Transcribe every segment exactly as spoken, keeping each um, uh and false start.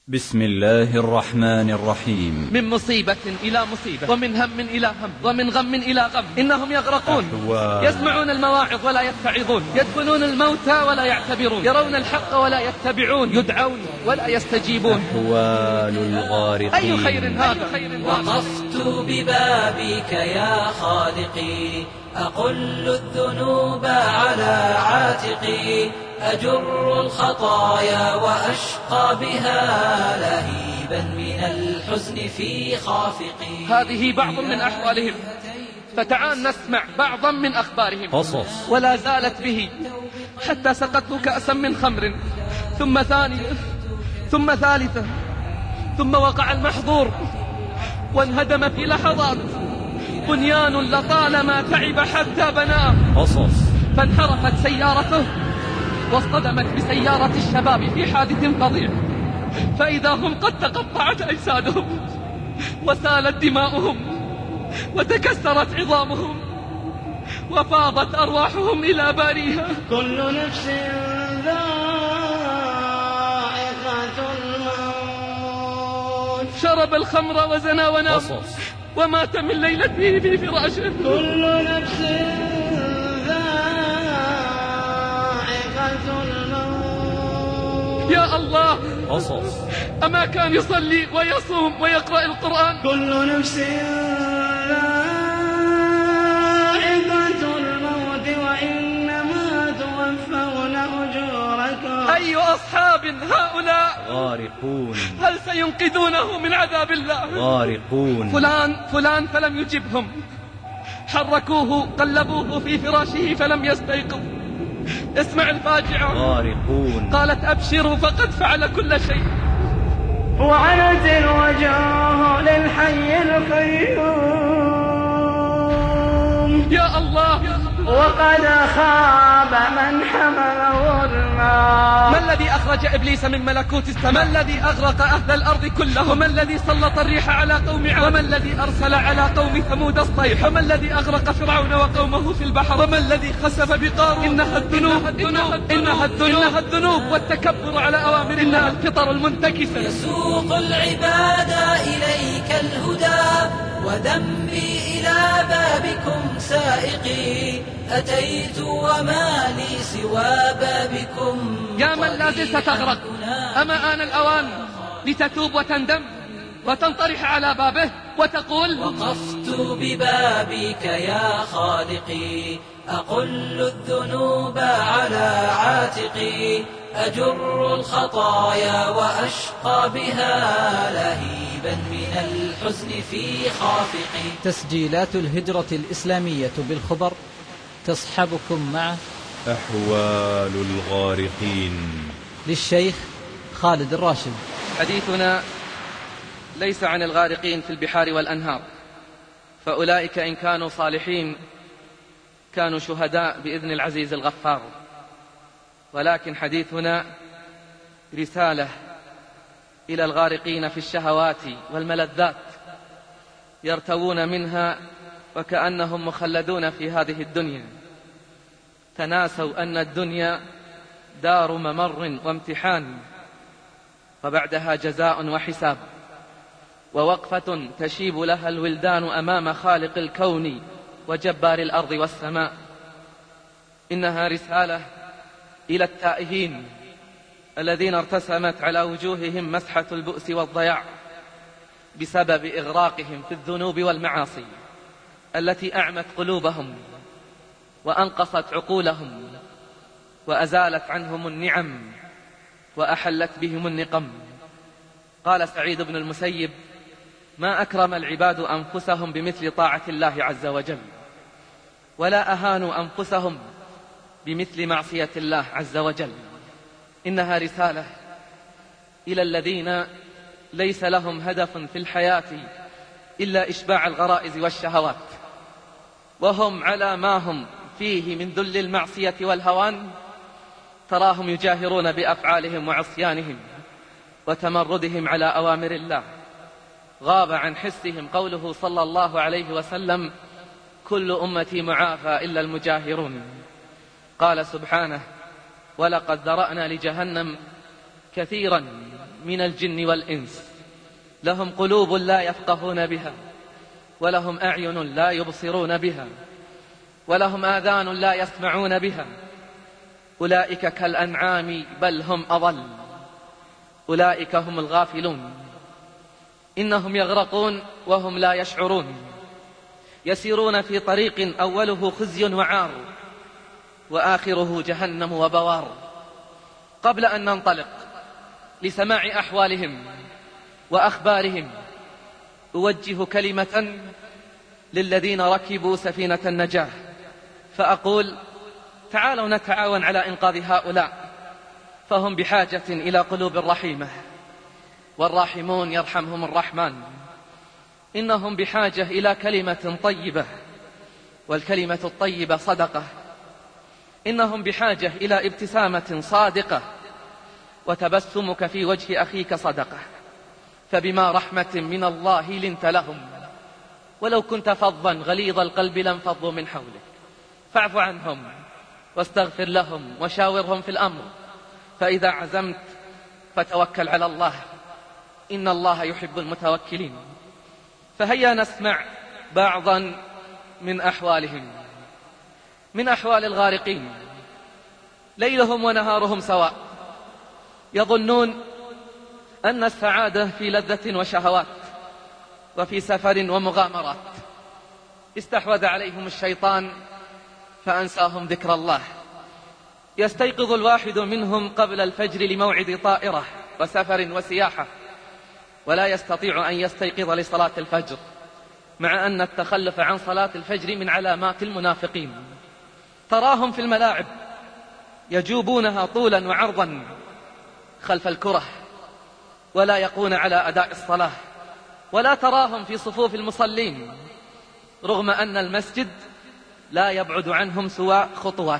بسم الله الرحمن الرحيم. من مصيبة إلى مصيبة، ومن هم إلى هم، ومن غم إلى غم، إنهم يغرقون. أحوال. يسمعون المواعظ ولا يتعظون، يدفنون الموتى ولا يعتبرون، يرون الحق ولا يتبعون، يدعون ولا يستجيبون. أحوال الغارقين. أي خير هذا؟ وقفت ببابك يا خالقي، أقل الذنوب على عاتقي، أجر الخطايا وأشقى بها لهيبا من الحزن في خافقي. هذه بعض من أحوالهم، فتعال نسمع بعضا من أخبارهم. قصص. ولا زالت به حتى سقطت كأسا من خمر، ثم ثانية، ثم ثالثة، ثم وقع المحظور وانهدم في لحظات بنيان لطالما تعب حتى بناه. قصص. فانحرفت سيارته واصطدمت بسيارة الشباب في حادث فظيع، فإذا هم قد تقطعت أجسادهم وسالت دماؤهم وتكسرت عظامهم وفاضت أرواحهم إلى باريها. كل نفس ذائقة الموت. شرب الخمر وزنى ونام قصص. ومات من ليلته في فراشه. كل نفس ذائقة الموت. يا الله، قصص. أما كان يصلي ويصوم ويقرأ القرآن؟ كل نفس ذائقة الموت وإنما توفون أجوركم. أي أصحاب هؤلاء؟ غارقون. هل سينقذونه من عذاب الله؟ غارقون. فلان فلان فلم يجبهم، حركوه قلبوه في فراشه فلم يستيقظ. اسمع الفاجعة. غارقون. قالت أبشروا فقد فعل كل شيء. وعنت الوجوه للحي القيوم. يا الله، وقد خاب من حمل ظلما. ما الذي أخرج إبليس من ملكوت السماء؟ ما الذي أغرق أهل الأرض كلهم؟ وما الذي سلط الريح على قوم عاد؟ وما الذي أرسل على قوم ثمود الصيح؟ وما الذي أغرق فرعون وقومه في البحر؟ وما الذي خسف بقارون؟ إنها الذنوب، إنها الذنوب، إنها الذنوب والتكبر على أوامر الله، الفطر المنتكسة. يسوق العباد إليك الهدى وذنبي إلى بابكم سائقي، أتيت وما لي سوى بابكم. يا من لا زلت تغرق، أما آن الأوان لتتوب وتندم وتنطرح على بابه وتقول: وقفت ببابك يا خالقي، أقل الذنوب على عاتقي، أجر الخطايا وأشقى بها لهيبا من الحزن في خافقي. تسجيلات الهجرة الإسلامية بالخبر تصحبكم مع أحوال الغارقين للشيخ خالد الراشد. حديثنا ليس عن الغارقين في البحار والأنهار، فأولئك إن كانوا صالحين كانوا شهداء بإذن العزيز الغفار، ولكن حديثنا رسالة إلى الغارقين في الشهوات والملذات، يرتوون منها وكأنهم مخلدون في هذه الدنيا، تناسوا أن الدنيا دار ممر وامتحان، وبعدها جزاء وحساب، ووقفة تشيب لها الولدان أمام خالق الكون وجبار الأرض والسماء. إنها رسالة إلى التائهين الذين ارتسمت على وجوههم مسحة البؤس والضياع بسبب إغراقهم في الذنوب والمعاصي التي أعمت قلوبهم وأنقصت عقولهم وأزالت عنهم النعم وأحلت بهم النقم. قال سعيد بن المسيب: ما أكرم العباد أنفسهم بمثل طاعة الله عز وجل، ولا أهانوا أنفسهم بمثل معصية الله عز وجل. إنها رسالة إلى الذين ليس لهم هدف في الحياة إلا إشباع الغرائز والشهوات، وهم على ما هم فيه من ذل المعصية والهوان، تراهم يجاهرون بأفعالهم وعصيانهم وتمردهم على أوامر الله. غاب عن حسهم قوله صلى الله عليه وسلم: كل أمتي معافى إلا المجاهرون. قال سبحانه: ولقد ذرأنا لجهنم كثيرا من الجن والإنس، لهم قلوب لا يفقهون بها، ولهم أعين لا يبصرون بها، ولهم آذان لا يسمعون بها، أولئك كالأنعام بل هم أضل، أولئك هم الغافلون، إنهم يغرقون وهم لا يشعرون، يسيرون في طريق أوله خزي وعار وآخره جهنم وبوار. قبل أن ننطلق لسماع أحوالهم وأخبارهم، أوجه كلمة للذين ركبوا سفينة النجاة، فأقول: تعالوا نتعاون على إنقاذ هؤلاء، فهم بحاجة إلى قلوب رحيمة، والراحمون يرحمهم الرحمن. إنهم بحاجة إلى كلمة طيبة، والكلمة الطيبة صدقة. إنهم بحاجة إلى ابتسامة صادقة، وتبسمك في وجه أخيك صدقة. فبما رحمة من الله لنت لهم، ولو كنت فظا غليظ القلب لانفضوا من حولك، فاعف عنهم واستغفر لهم وشاورهم في الأمر، فإذا عزمت فتوكل على الله، إن الله يحب المتوكلين. فهيا نسمع بعضا من أحوالهم. من أحوال الغارقين: ليلهم ونهارهم سواء، يظنون أن السعادة في لذة وشهوات، وفي سفر ومغامرات. استحوذ عليهم الشيطان فأنساهم ذكر الله. يستيقظ الواحد منهم قبل الفجر لموعد طائرة وسفر وسياحة، ولا يستطيع أن يستيقظ لصلاة الفجر، مع أن التخلف عن صلاة الفجر من علامات المنافقين. تراهم في الملاعب يجوبونها طولا وعرضا خلف الكرة، ولا يقون على أداء الصلاة، ولا تراهم في صفوف المصلين، رغم أن المسجد لا يبعد عنهم سوى خطوات.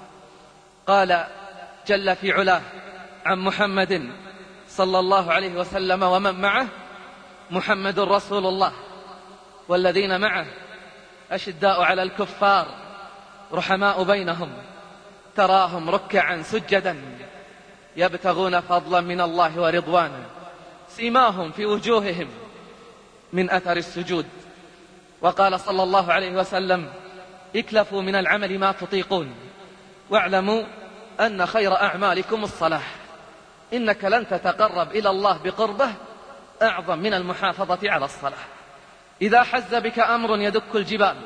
قال جل في علاه عن محمد صلى الله عليه وسلم ومن معه: محمد رسول الله والذين معه أشداء على الكفار رحماء بينهم، تراهم ركعا سجدا يبتغون فضلا من الله ورضوانا، سيماهم في وجوههم من أثر السجود. وقال صلى الله عليه وسلم: اكلفوا من العمل ما تطيقون، واعلموا أن خير أعمالكم الصلاة، إنك لن تتقرب إلى الله بقربه أعظم من المحافظة على الصلاة. إذا حز بك أمر يدك الجبال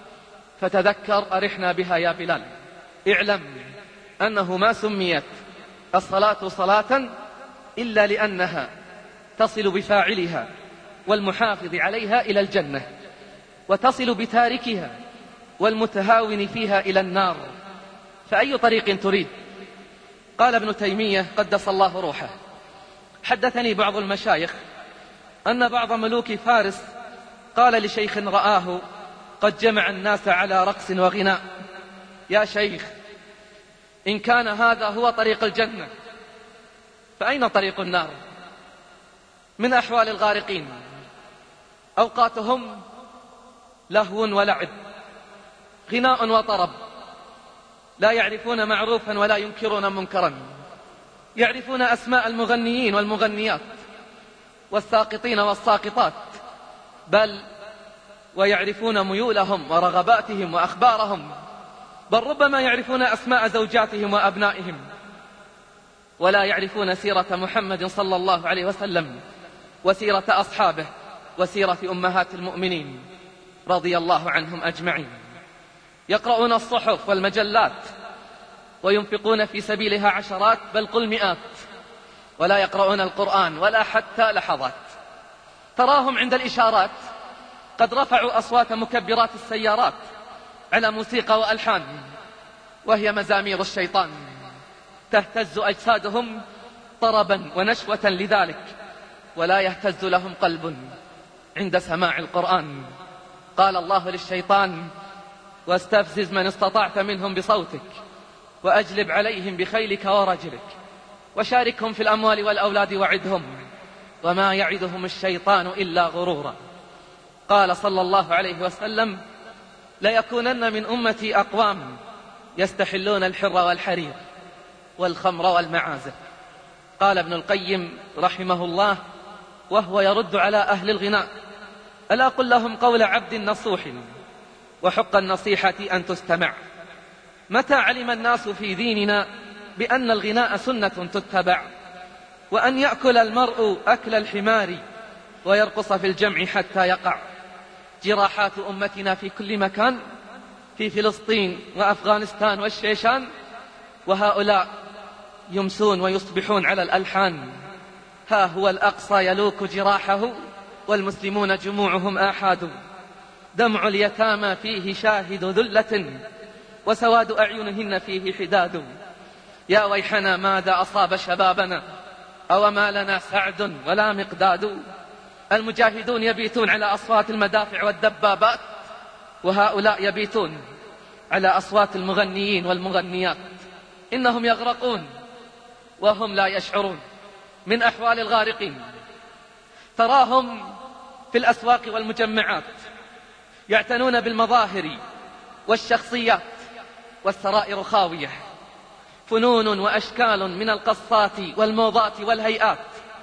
فتذكر أرحنا بها يا بلال، اعلم أنه ما سميت الصلاة صلاة إلا لأنها تصل بفاعلها والمحافظ عليها إلى الجنة، وتصل بتاركها والمتهاون فيها إلى النار. فأي طريق تريد؟ قال ابن تيمية قدس الله روحه: حدثني بعض المشايخ أن بعض ملوك فارس قال لشيخ رآه قد جمع الناس على رقص وغناء: يا شيخ، إن كان هذا هو طريق الجنة فأين طريق النار؟ من أحوال الغارقين: أوقاتهم لهو ولعب، غناء وطرب، لا يعرفون معروفا ولا ينكرون منكرا، يعرفون أسماء المغنيين والمغنيات والساقطين والساقطات، بل ويعرفون ميولهم ورغباتهم وأخبارهم، بل ربما يعرفون أسماء زوجاتهم وأبنائهم، ولا يعرفون سيرة محمد صلى الله عليه وسلم وسيرة أصحابه وسيرة أمهات المؤمنين رضي الله عنهم أجمعين. يقرؤون الصحف والمجلات وينفقون في سبيلها عشرات بل قل مئات، ولا يقرؤون القرآن ولا حتى لحظات. تراهم عند الإشارات قد رفعوا أصوات مكبرات السيارات على موسيقى وألحان، وهي مزامير الشيطان، تهتز أجسادهم طربا ونشوة لذلك، ولا يهتز لهم قلب عند سماع القرآن. قال الله للشيطان: واستفزز من استطعت منهم بصوتك وأجلب عليهم بخيلك ورجلك وشاركهم في الأموال والأولاد وعدهم وما يعدهم الشيطان إلا غرورا. قال صلى الله عليه وسلم: ليكونن من أمتي أقوام يستحلون الحر والحرير والخمر والمعازف. قال ابن القيم رحمه الله وهو يرد على أهل الغناء: ألا قل لهم قول عبد نصوح وحق النصيحة أن تستمع. متى علم الناس في ديننا بأن الغناء سنة تتبع، وأن يأكل المرء أكل الحمار ويرقص في الجمع حتى يقع. جراحات أمتنا في كل مكان، في فلسطين وأفغانستان والشيشان، وهؤلاء يمسون ويصبحون على الألحان. ها هو الأقصى يلوك جراحه والمسلمون جموعهم آحاد. دمع اليتامى فيه شاهد ذلة وسواد أعينهن فيه حداد. يا ويحنا ماذا أصاب شبابنا أو ما لنا سعد ولا مقداد. المجاهدون يبيتون على أصوات المدافع والدبابات، وهؤلاء يبيتون على أصوات المغنيين والمغنيات. إنهم يغرقون وهم لا يشعرون. من أحوال الغارقين تراهم في الأسواق والمجمعات يعتنون بالمظاهر والشخصيات والسرائر خاوية. فنون وأشكال من القصات والموضات والهيئات،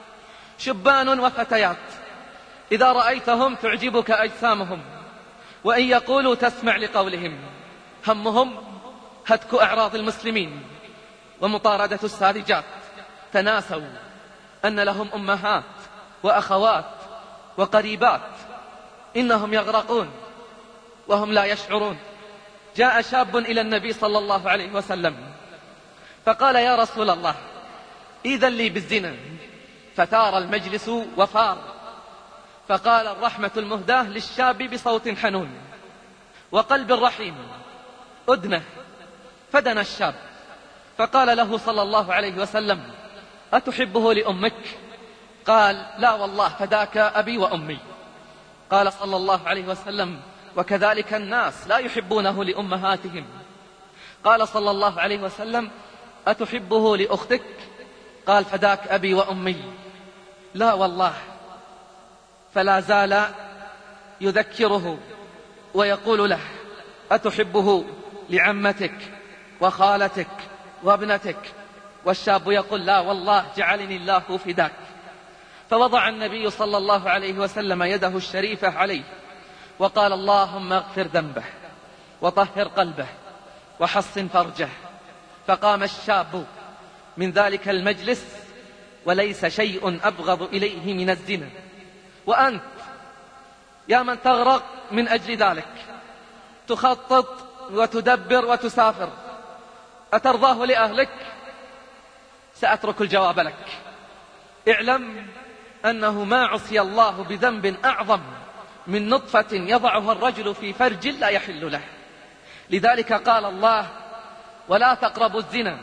شبان وفتيات، إذا رأيتهم تعجبك أجسامهم، وإن يقولوا تسمع لقولهم. همهم هتك أعراض المسلمين ومطاردة الساذجات. تناسوا أن لهم أمهات وأخوات وقريبات. إنهم يغرقون وهم لا يشعرون. جاء شاب إلى النبي صلى الله عليه وسلم فقال: يا رسول الله، إذن لي بالزنا. فثار المجلس وفار. فقال الرحمة المهداة للشاب بصوت حنون وقلب رحيم: أدنه. فدنا الشاب فقال له صلى الله عليه وسلم: أتحبه لأمك؟ قال: لا والله، فداك أبي وأمي. قال صلى الله عليه وسلم: وكذلك الناس لا يحبونه لأمهاتهم. قال صلى الله عليه وسلم: أتحبه لأختك؟ قال: فداك أبي وأمي. لا والله. فلا زال يذكره ويقول له: أتحبه لعمتك وخالتك وابنتك؟ والشاب يقول: لا والله، جعلني الله فداك. فوضع النبي صلى الله عليه وسلم يده الشريفة عليه وقال: اللهم اغفر ذنبه وطهر قلبه وحصن فرجه. فقام الشاب من ذلك المجلس وليس شيء أبغض إليه من الزنا. وأنت يا من تغرق من أجل ذلك، تخطط وتدبر وتسافر، أترضاه لأهلك؟ سأترك الجواب لك. اعلم أنه ما عصي الله بذنب أعظم من نطفة يضعها الرجل في فرج لا يحل له. لذلك قال الله: ولا تقربوا الزنا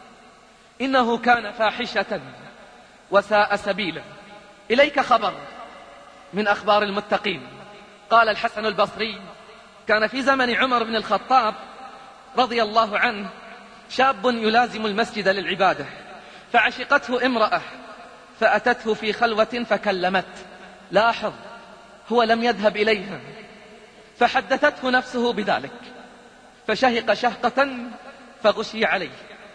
إنه كان فاحشة وساء سبيلا. إليك خبر من أخبار المتقين. قال الحسن البصري: كان في زمن عمر بن الخطاب رضي الله عنه شاب يلازم المسجد للعبادة، فعشقته امرأة فأتته في خلوة فكلمت. لاحظ، هو لم يذهب إليها، فحدثته نفسه بذلك، فشهق شهقة فغشي عليه،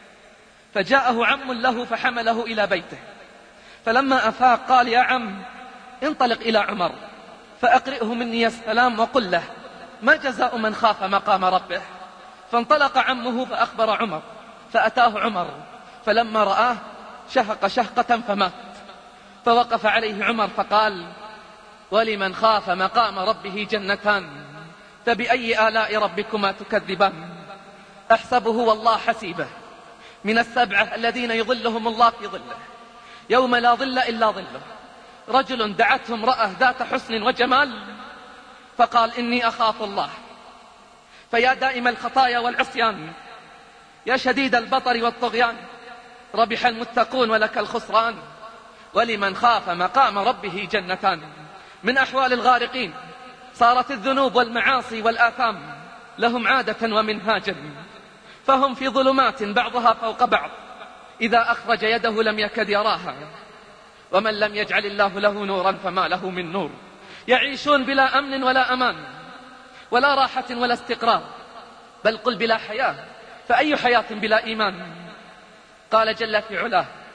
فجاءه عم له فحمله إلى بيته. فلما أفاق قال: يا عم، انطلق إلى عمر فأقرئه مني السلام وقل له: ما جزاء من خاف مقام ربه؟ فانطلق عمه فأخبر عمر، فأتاه عمر، فلما رآه شهق شهقة فمات. فوقف عليه عمر فقال: ولمن خاف مقام ربه جنتان، فبأي آلاء ربكما تكذبان؟ أحسبه والله حسيبه من السبعة الذين يظلهم الله في ظله يوم لا ظل إلا ظله. رجل دعته امرأة ذات حسن وجمال فقال: إني أخاف الله. فيا دائم الخطايا والعصيان، يا شديد البطر والطغيان، ربح المتقون ولك الخسران. ولمن خاف مقام ربه جنتان. من أحوال الغارقين صارت الذنوب والمعاصي والآثام لهم عادة ومنهاجا، فهم في ظلمات بعضها فوق بعض، إذا أخرج يده لم يكد يراها. ومن لم يجعل الله له نورا فما له من نور. يعيشون بلا أمن ولا أمان ولا راحة ولا استقرار، بل قل بلا حياة، فأي حياة بلا إيمان؟ قال جل في علاه: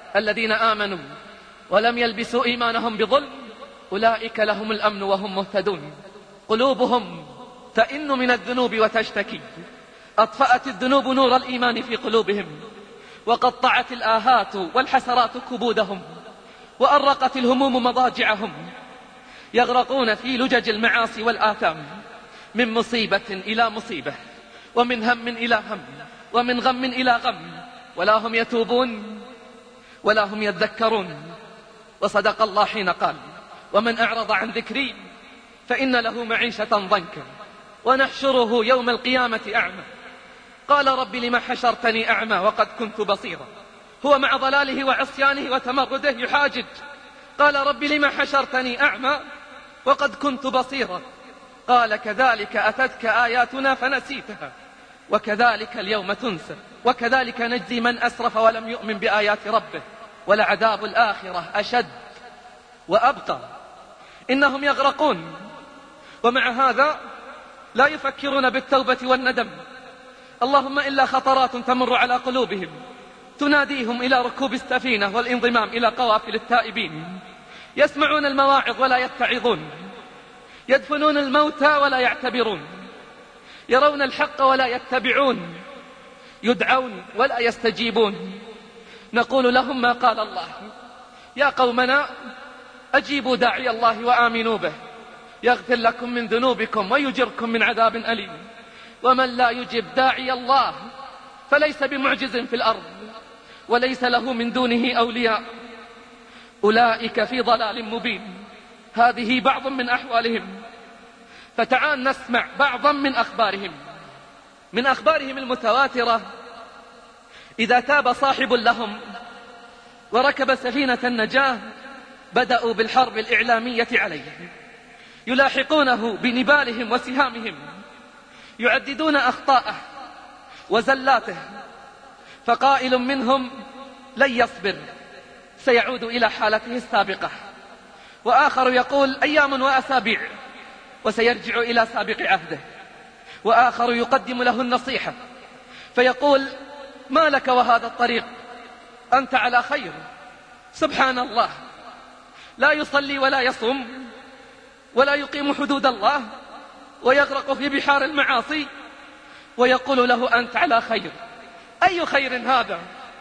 الذين آمنوا ولم يلبسوا إيمانهم بظلم أولئك لهم الأمن وهم مهتدون. قلوبهم تئن من الذنوب وتشتكي، أطفأت الذنوب نور الإيمان في قلوبهم، وقطعت الآهات والحسرات كبودهم، وأرقت الهموم مضاجعهم، يغرقون في لجج المعاصي والآثام، من مصيبة إلى مصيبة، ومن هم إلى هم، ومن غم إلى غم، ولا هم يتوبون ولا هم يذكرون. وصدق الله حين قال: ومن أعرض عن ذكري فإن له معيشة ضنكا ونحشره يوم القيامة أعمى. قال: رب لم حشرتني أعمى وقد كنت بصيرا. هو مع ضلاله وعصيانه وتمرده يحاجج، قال: رب لم حشرتني أعمى وقد كنت بصيرا. قال: كذلك أتتك آياتنا فنسيتها وكذلك اليوم تنسى. وكذلك نجزي من أسرف ولم يؤمن بآيات ربه، ولعذاب الآخرة أشد وأبقى. إنهم يغرقون، ومع هذا لا يفكرون بالتوبة والندم، اللهم إلا خطرات تمر على قلوبهم تناديهم إلى ركوب السفينة والانضمام إلى قوافل التائبين. يسمعون المواعظ ولا يتعظون، يدفنون الموتى ولا يعتبرون، يرون الحق ولا يتبعون، يدعون ولا يستجيبون. نقول لهم ما قال الله: يا قومنا أجيبوا داعي الله وآمنوا به يغفر لكم من ذنوبكم ويجركم من عذاب أليم. ومن لا يجب داعي الله فليس بمعجز في الأرض وليس له من دونه أولياء، أولئك في ضلال مبين. هذه بعض من أحوالهم، فتعال نسمع بعضا من أخبارهم. من أخبارهم المتواترة: إذا تاب صاحب لهم وركب سفينة النجاة بدأوا بالحرب الإعلامية عليه، يلاحقونه بنبالهم وسهامهم، يعددون أخطاءه وزلاته، فقائل منهم لن يصبر سيعود إلى حالته السابقة، وآخر يقول أيام وأسابيع وسيرجع إلى سابق عهده، وآخر يقدم له النصيحة فيقول ما لك وهذا الطريق، أنت على خير. سبحان الله، لا يصلي ولا يصوم ولا يقيم حدود الله ويغرق في بحار المعاصي، ويقول له أنت على خير. أي خير هذا؟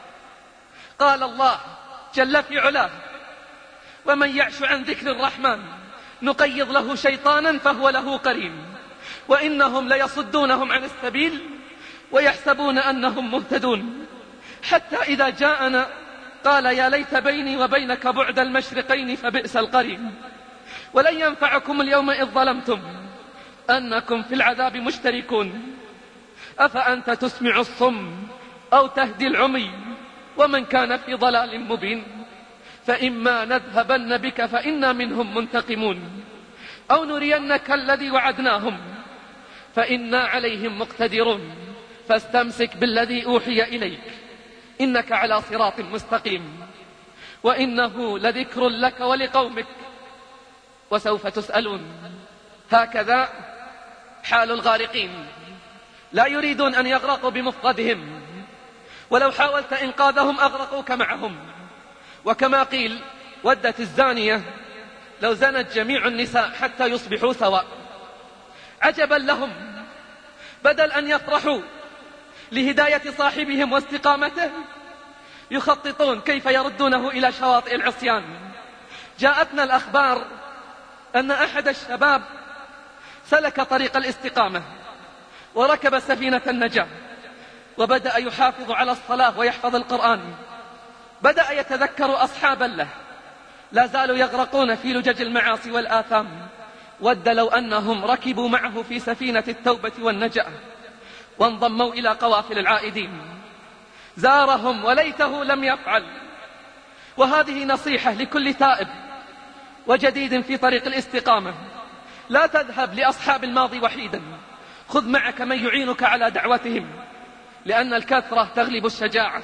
قال الله جل في علاه: ومن يعش عن ذكر الرحمن نقيض له شيطانا فهو له قرين وإنهم ليصدونهم عن السبيل ويحسبون أنهم مهتدون، حتى إذا جاءنا قال يا ليت بيني وبينك بعد المشرقين فبئس القرين. ولن ينفعكم اليوم إذ ظلمتم أنكم في العذاب مشتركون، أفأنت تسمع الصم أو تهدي العمي ومن كان في ضلال مبين. فإما نذهبن بك فإنا منهم منتقمون أو نرينك الذي وعدناهم فإنا عليهم مقتدرون. فاستمسك بالذي أوحي إليك إنك على صراط مستقيم وإنه لذكر لك ولقومك وسوف تسألون. هكذا حال الغارقين، لا يريدون أن يغرقوا بمفردهم، ولو حاولت إنقاذهم أغرقوك معهم. وكما قيل ودت الزانية لو زنت جميع النساء حتى يصبحوا سواء. عجبا لهم، بدل أن يفرحوا لهداية صاحبهم واستقامته يخططون كيف يردونه إلى شواطئ العصيان. جاءتنا الأخبار أن أحد الشباب سلك طريق الاستقامة وركب سفينة النجاة وبدأ يحافظ على الصلاة ويحفظ القرآن. بدأ يتذكر أصحابا له لا زالوا يغرقون في لجج المعاصي والآثام. ود لو أنهم ركبوا معه في سفينة التوبة والنجاة وانضموا إلى قوافل العائدين. زارهم وليته لم يفعل. وهذه نصيحة لكل تائب وجديد في طريق الاستقامة: لا تذهب لأصحاب الماضي وحيدا، خذ معك من يعينك على دعوتهم، لأن الكثرة تغلب الشجاعة.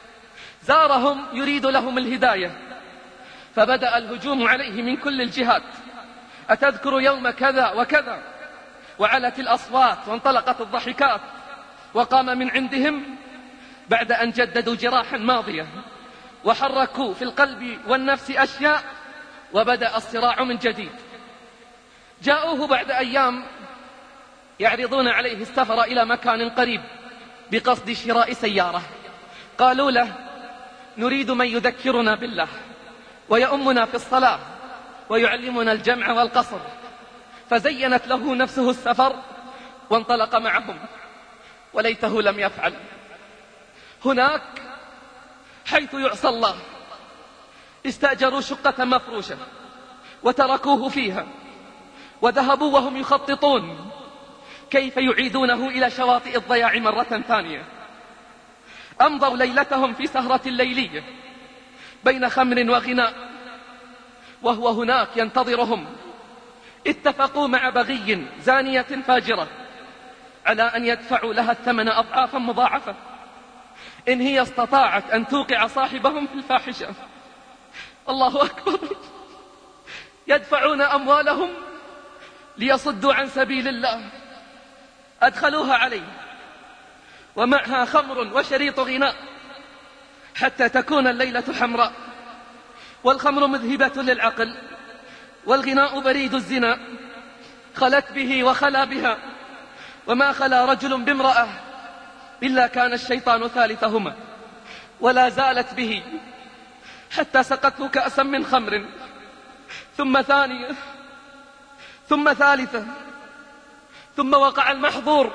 زارهم يريد لهم الهداية، فبدأ الهجوم عليه من كل الجهات: أتذكر يوم كذا وكذا؟ وعلت الأصوات وانطلقت الضحكات. وقام من عندهم بعد أن جددوا جراحا ماضية وحركوا في القلب والنفس أشياء، وبدأ الصراع من جديد. جاءوه بعد أيام يعرضون عليه السفر إلى مكان قريب بقصد شراء سيارة. قالوا له: نريد من يذكرنا بالله ويؤمنا في الصلاة ويعلمنا الجمع والقصر. فزينت له نفسه السفر وانطلق معهم، وليته لم يفعل. هناك حيث يعصى الله استأجروا شقة مفروشة وتركوه فيها، وذهبوا وهم يخططون كيف يعيدونه إلى شواطئ الضياع مرة ثانية. أمضوا ليلتهم في سهرة ليلية بين خمر وغناء، وهو هناك ينتظرهم. اتفقوا مع بغي زانية فاجرة على أن يدفعوا لها الثمن أضعافا مضاعفة إن هي استطاعت أن توقع صاحبهم في الفاحشة. الله أكبر! يدفعون أموالهم ليصدوا عن سبيل الله. أدخلوها عليه ومعها خمر وشريط غناء حتى تكون الليلة حمراء، والخمر مذهبة للعقل، والغناء بريد الزنا. خلت به وخلا بها، وما خلا رجل بامرأة إلا كان الشيطان ثالثهما، ولا زالت به حتى سقته كأسا من خمر، ثم ثانية، ثم ثالثة، ثم وقع المحظور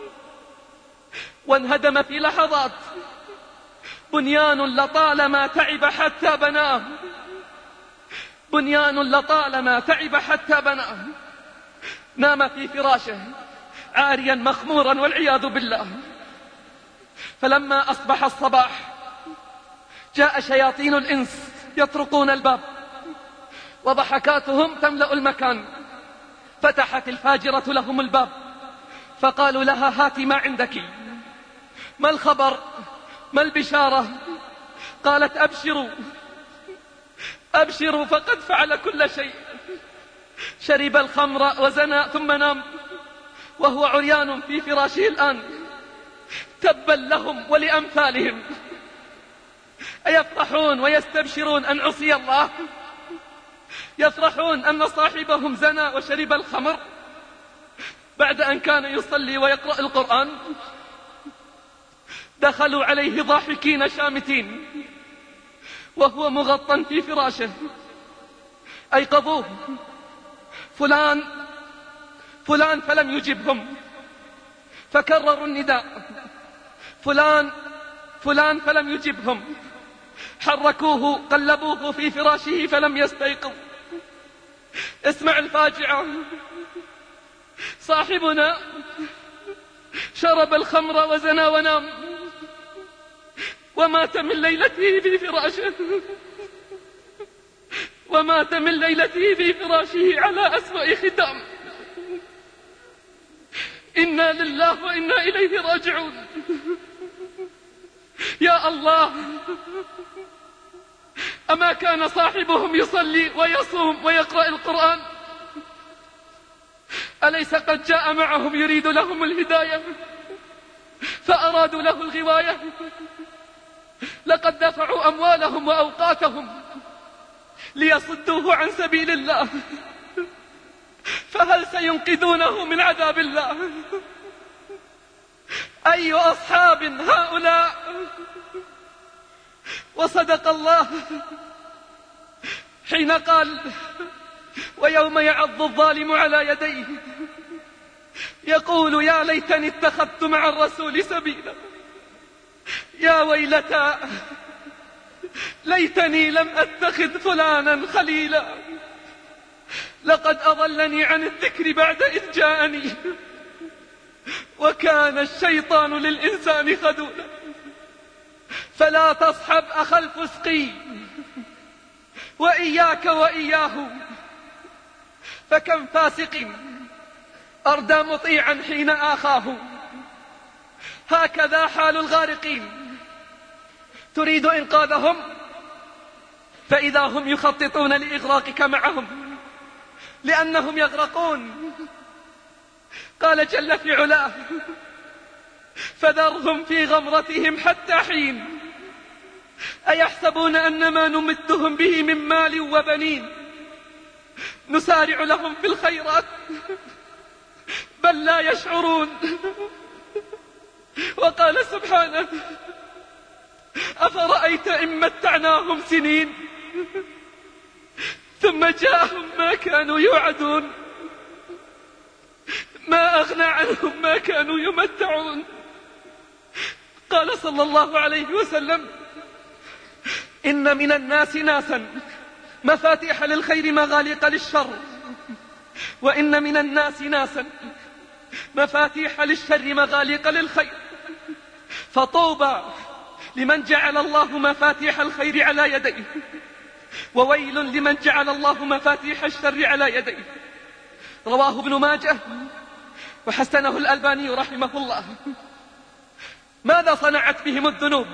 وانهدم في لحظات. بنيان لطالما تعب حتى بناه، بنيان لطالما تعب حتى بناه. نام في فراشه عاريا مخمورا والعياذ بالله. فلما أصبح الصباح جاء شياطين الإنس يطرقون الباب، وضحكاتهم تملأ المكان. فتحت الفاجرة لهم الباب فقالوا لها: هاتي ما عندك، ما الخبر، ما البشارة؟ قالت: أبشروا أبشروا فقد فعل كل شيء. شرب الخمر وزنى ثم نام وهو عريان في فراشه الآن. تبا لهم ولأمثالهم، أيفرحون ويستبشرون أن عصي الله؟ يفرحون أن صاحبهم زنى وشرب الخمر بعد أن كان يصلي ويقرأ القرآن؟ دخلوا عليه ضاحكين شامتين وهو مغطى في فراشه. أيقظوه: فلان فلان، فلم يجبهم. فكرروا النداء: فلان فلان، فلم يجبهم. حركوه قلبوه في فراشه فلم يستيقظ. اسمع الفاجعة: صاحبنا شرب الخمر وزنى ونام ومات من ليلته في فراشه، ومات من ليلته في فراشه على أسوأ ختام. إنا لله وإنا إليه راجعون. يا الله، أما كان صاحبهم يصلي ويصوم ويقرأ القرآن؟ أليس قد جاء معهم يريد لهم الهداية فأرادوا له الغواية؟ لقد دفعوا أموالهم وأوقاتهم ليصدوه عن سبيل الله، فهل سينقذونه من عذاب الله؟ أي أصحاب هؤلاء؟ وصدق الله حين قال: ويوم يعض الظالم على يديه يقول يا ليتني اتخذت مع الرسول سبيلا، يا ويلتى ليتني لم أتخذ فلانا خليلا، لقد أضلني عن الذكر بعد إذ جاءني، وكان الشيطان للإنسان خذولا. فلا تصحب أخا الفسقي، وإياك وإياه، فكم فاسق أردى مطيعا حين آخاه. هكذا حال الغارقين. تريد إنقاذهم فإذا هم يخططون لإغراقك معهم، لأنهم يغرقون. قال جل في علاه: فذرهم في غمرتهم حتى حين. أيحسبون أن ما نمدهم به من مال وبنين نسارع لهم في الخيرات بل لا يشعرون. وقال سبحانه أفرأيت إن متعناهم سنين ثم جاءهم ما كانوا يوعدون ما أغنى عنهم ما كانوا يمتعون. قال صلى الله عليه وسلم إن من الناس ناسا مفاتيح للخير مغاليق للشر، وإن من الناس ناسا مفاتيح للشر مغاليق للخير، فطوبى لمن جعل الله مفاتيح الخير على يديه، وويل لمن جعل الله مفاتيح الشر على يديه. رواه ابن ماجه وحسنه الألباني رحمه الله. ماذا صنعت بهم الذنوب؟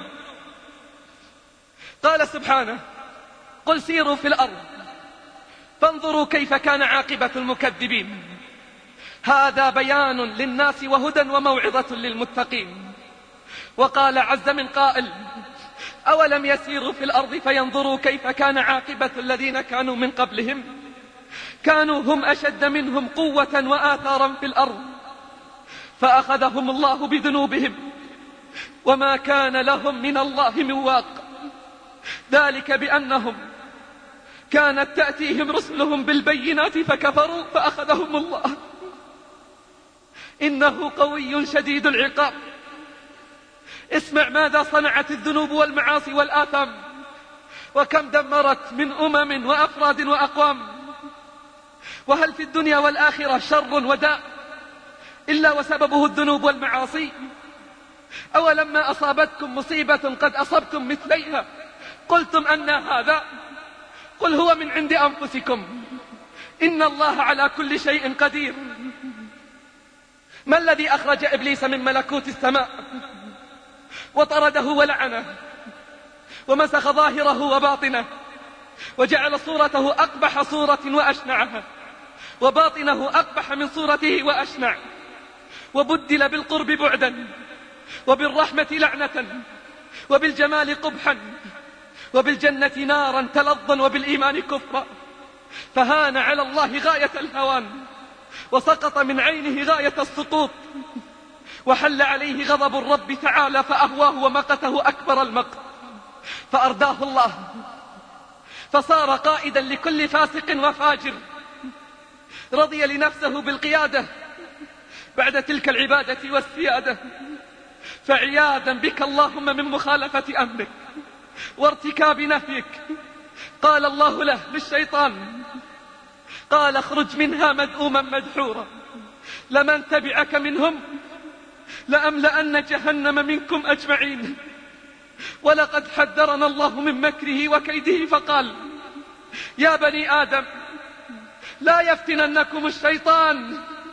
قال سبحانه قل سيروا في الأرض فانظروا كيف كان عاقبة المكذبين. هذا بيان للناس وهدى وموعظة للمتقين. وقال عز من قائل أولم يسيروا في الأرض فينظروا كيف كان عاقبة الذين كانوا من قبلهم كانوا هم أشد منهم قوة وآثارا في الأرض فأخذهم الله بذنوبهم وما كان لهم من الله من واق. ذلك بأنهم كانت تأتيهم رسلهم بالبينات فكفروا فأخذهم الله إنه قوي شديد العقاب. اسمع ماذا صنعت الذنوب والمعاصي والآثام وكم دمرت من أمم وأفراد وأقوام. وهل في الدنيا والآخرة شر وداء إلا وسببه الذنوب والمعاصي؟ أولما أصابتكم مصيبة قد أصبتم مثليها قلتم أن هذا قل هو من عند أنفسكم إن الله على كل شيء قدير. ما الذي أخرج إبليس من ملكوت السماء وطرده ولعنه ومسخ ظاهره وباطنه وجعل صورته أقبح صورة وأشنعها وباطنه أقبح من صورته وأشنع، وبدل بالقرب بعدا وبالرحمة لعنة وبالجمال قبحا وبالجنة نارا تلظا وبالإيمان كفرا، فهان على الله غاية الهوان وسقط من عينه غاية السقوط، وحل عليه غضب الرب تعالى فأهواه ومقته أكبر المقت، فأرداه الله فصار قائدا لكل فاسق وفاجر، رضي لنفسه بالقيادة بعد تلك العبادة والسيادة. فعياذا بك اللهم من مخالفة أمرك وارتكاب نهيك. قال الله له للشيطان قال اخرج منها مذءوما مدحورا لمن تبعك منهم لأملأن جهنم منكم أجمعين. ولقد حذرنا الله من مكره وكيده فقال يا بني آدم لا يفتننكم الشيطان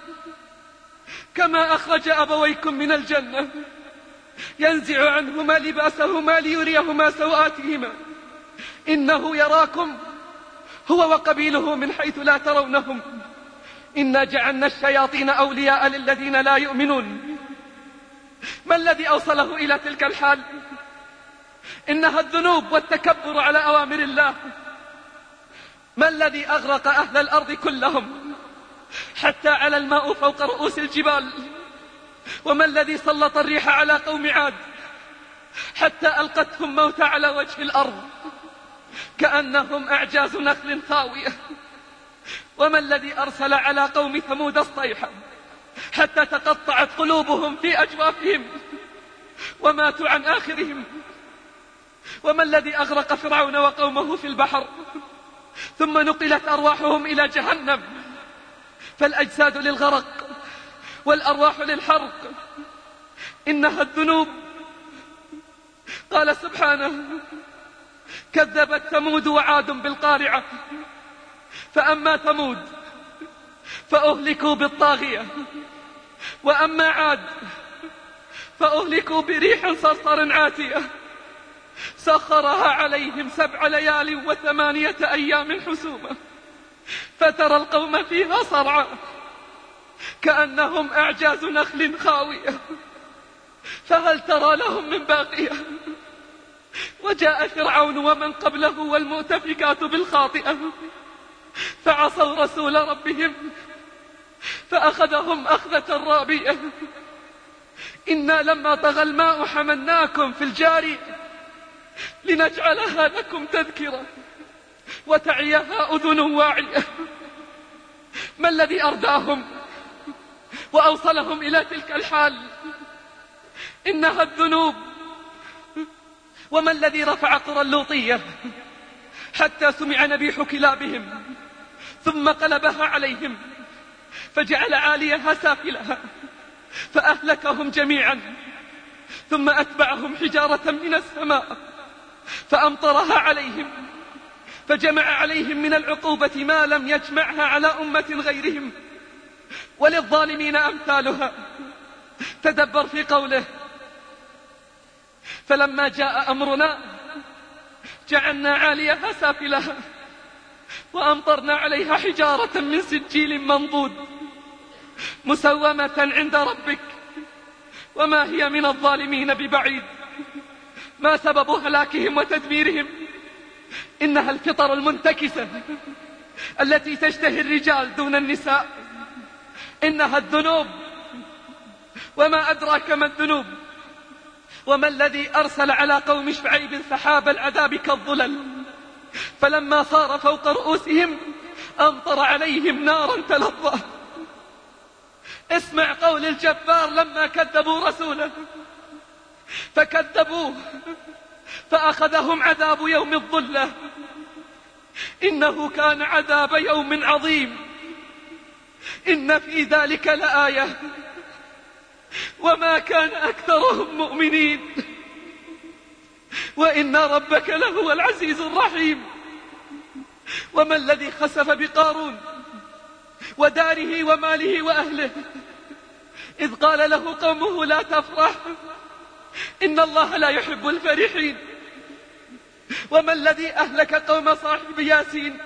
كما أخرج أبويكم من الجنة ينزع عنهما لباسهما ليريهما سوآتهما إنه يراكم هو وقبيله من حيث لا ترونهم إنا جعلنا الشياطين أولياء للذين لا يؤمنون. ما الذي أوصله إلى تلك الحال؟ إنها الذنوب والتكبر على أوامر الله. ما الذي أغرق أهل الأرض كلهم حتى على الماء فوق رؤوس الجبال؟ وما الذي سلط الريح على قوم عاد حتى ألقتهم موتى على وجه الأرض كأنهم أعجاز نخل خاوية؟ وما الذي أرسل على قوم ثمود الصيحة حتى تقطعت قلوبهم في أجوافهم وماتوا عن آخرهم؟ وما الذي أغرق فرعون وقومه في البحر ثم نقلت أرواحهم إلى جهنم؟ فالأجساد للغرق والأرواح للحرق. إنها الذنوب. قال سبحانه كذبت ثمود وعاد بالقارعة فأما ثمود فأهلكوا بالطاغية وأما عاد فأهلكوا بريح صرصر عاتية سخرها عليهم سبع ليال وثمانية أيام حسوما فترى القوم فيها صرعى كأنهم أعجاز نخل خاوية فهل ترى لهم من باقية؟ وجاء فرعون ومن قبله والمؤتفكات بالخاطئة فعصوا رسول ربهم فأخذهم أخذة رابية. إنا لما طغى الماء حملناكم في الجارية لنجعلها لكم تذكرة وتعيها أذن واعية. ما الذي أرداهم وأوصلهم إلى تلك الحال؟ إنها الذنوب. وما الذي رفع قرى اللوطية حتى سمع نبيح كلابهم ثم قلبها عليهم فجعل عاليها سافلها فأهلكهم جميعا ثم أتبعهم حجارة من السماء فأمطرها عليهم فجمع عليهم من العقوبة ما لم يجمعها على أمة غيرهم. وللظالمين أمثالها. تدبر في قوله فلما جاء أمرنا جعلنا عاليها سافلها وأمطرنا عليها حجارة من سجيل منضود مسومة عند ربك وما هي من الظالمين ببعيد. ما سبب هلاكهم وتدميرهم؟ إنها الفطر المنتكسة التي تشتهي الرجال دون النساء. إنها الذنوب. وما أدراك ما الذنوب؟ وما الذي أرسل على قوم شعيب سحاب العذاب كالظلل فلما صار فوق رؤوسهم أمطر عليهم نارا تلظى. اسمع قول الجبار لما كذبوا رسوله فكذبوه فأخذهم عذاب يوم الظلة. إنه كان عذاب يوم عظيم. إن في ذلك لآية وما كان أكثرهم مؤمنين وإن ربك لهو العزيز الرحيم. وما الذي خسف بقارون وداره وماله وأهله إذ قال له قومه لا تفرح إن الله لا يحب الفرحين. وما الذي أهلك قوم صاحب ياسين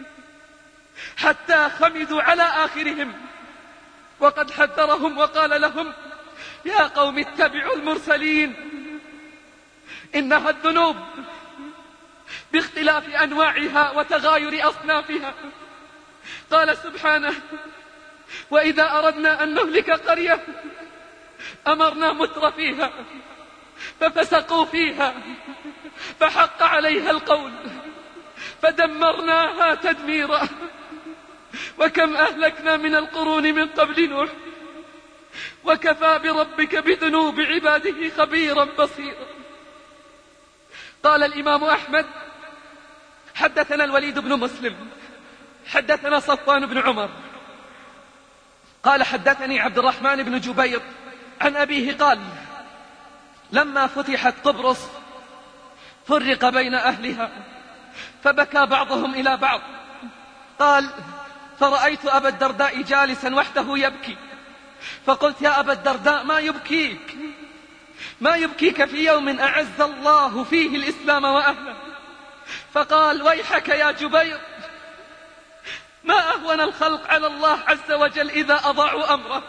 حتى خمدوا على آخرهم وقد حذرهم وقال لهم يا قوم اتبعوا المرسلين. إنها الذنوب باختلاف أنواعها وتغاير أصنافها. قال سبحانه وإذا أردنا أن نهلك قرية أمرنا متر فيها ففسقوا فيها فحق عليها القول فدمرناها تدميرا. وكم أهلكنا من القرون من قبل نوح وكفى بربك بذنوب عباده خبيرا بصيرا. قال الإمام أحمد حدثنا الوليد بن مسلم حدثنا صفوان بن عمر قال حدثني عبد الرحمن بن جبير عن أبيه قال لما فتحت قبرص فرق بين أهلها فبكى بعضهم إلى بعض. قال فرأيت أبا الدرداء جالسا وحده يبكي فقلت يا أبا الدرداء ما يبكيك ما يبكيك في يوم أعز الله فيه الإسلام وأهله؟ فقال ويحك يا جبير ما أهون الخلق على الله عز وجل إذا أضاعوا أمره.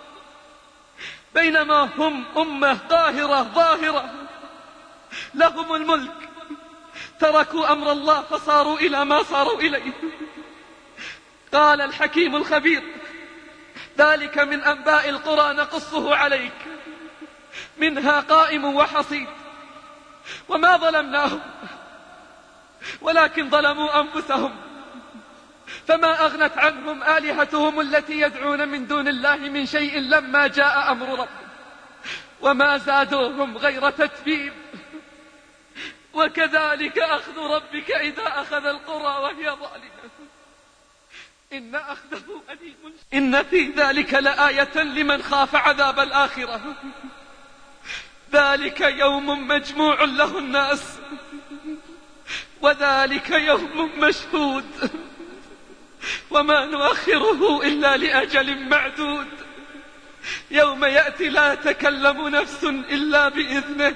بينما هم أمة قاهرة ظاهرة لهم الملك تركوا أمر الله فصاروا إلى ما صاروا إليه. قال الحكيم الخبير ذلك من أنباء القرى نقصه عليك منها قائم وحصيد. وما ظلمناهم ولكن ظلموا أنفسهم فما أغنت عنهم آلهتهم التي يدعون من دون الله من شيء لما جاء أمر ربهم وما زادوهم غير تتبيب. وكذلك أخذ ربك إذا أخذ القرى وهي ظالمة إن أخذه أليم. إن في ذلك لآية لمن خاف عذاب الآخرة. ذلك يوم مجموع له الناس وذلك يوم مشهود وما نؤخره إلا لأجل معدود. يوم يأتي لا تكلم نفس إلا بإذنه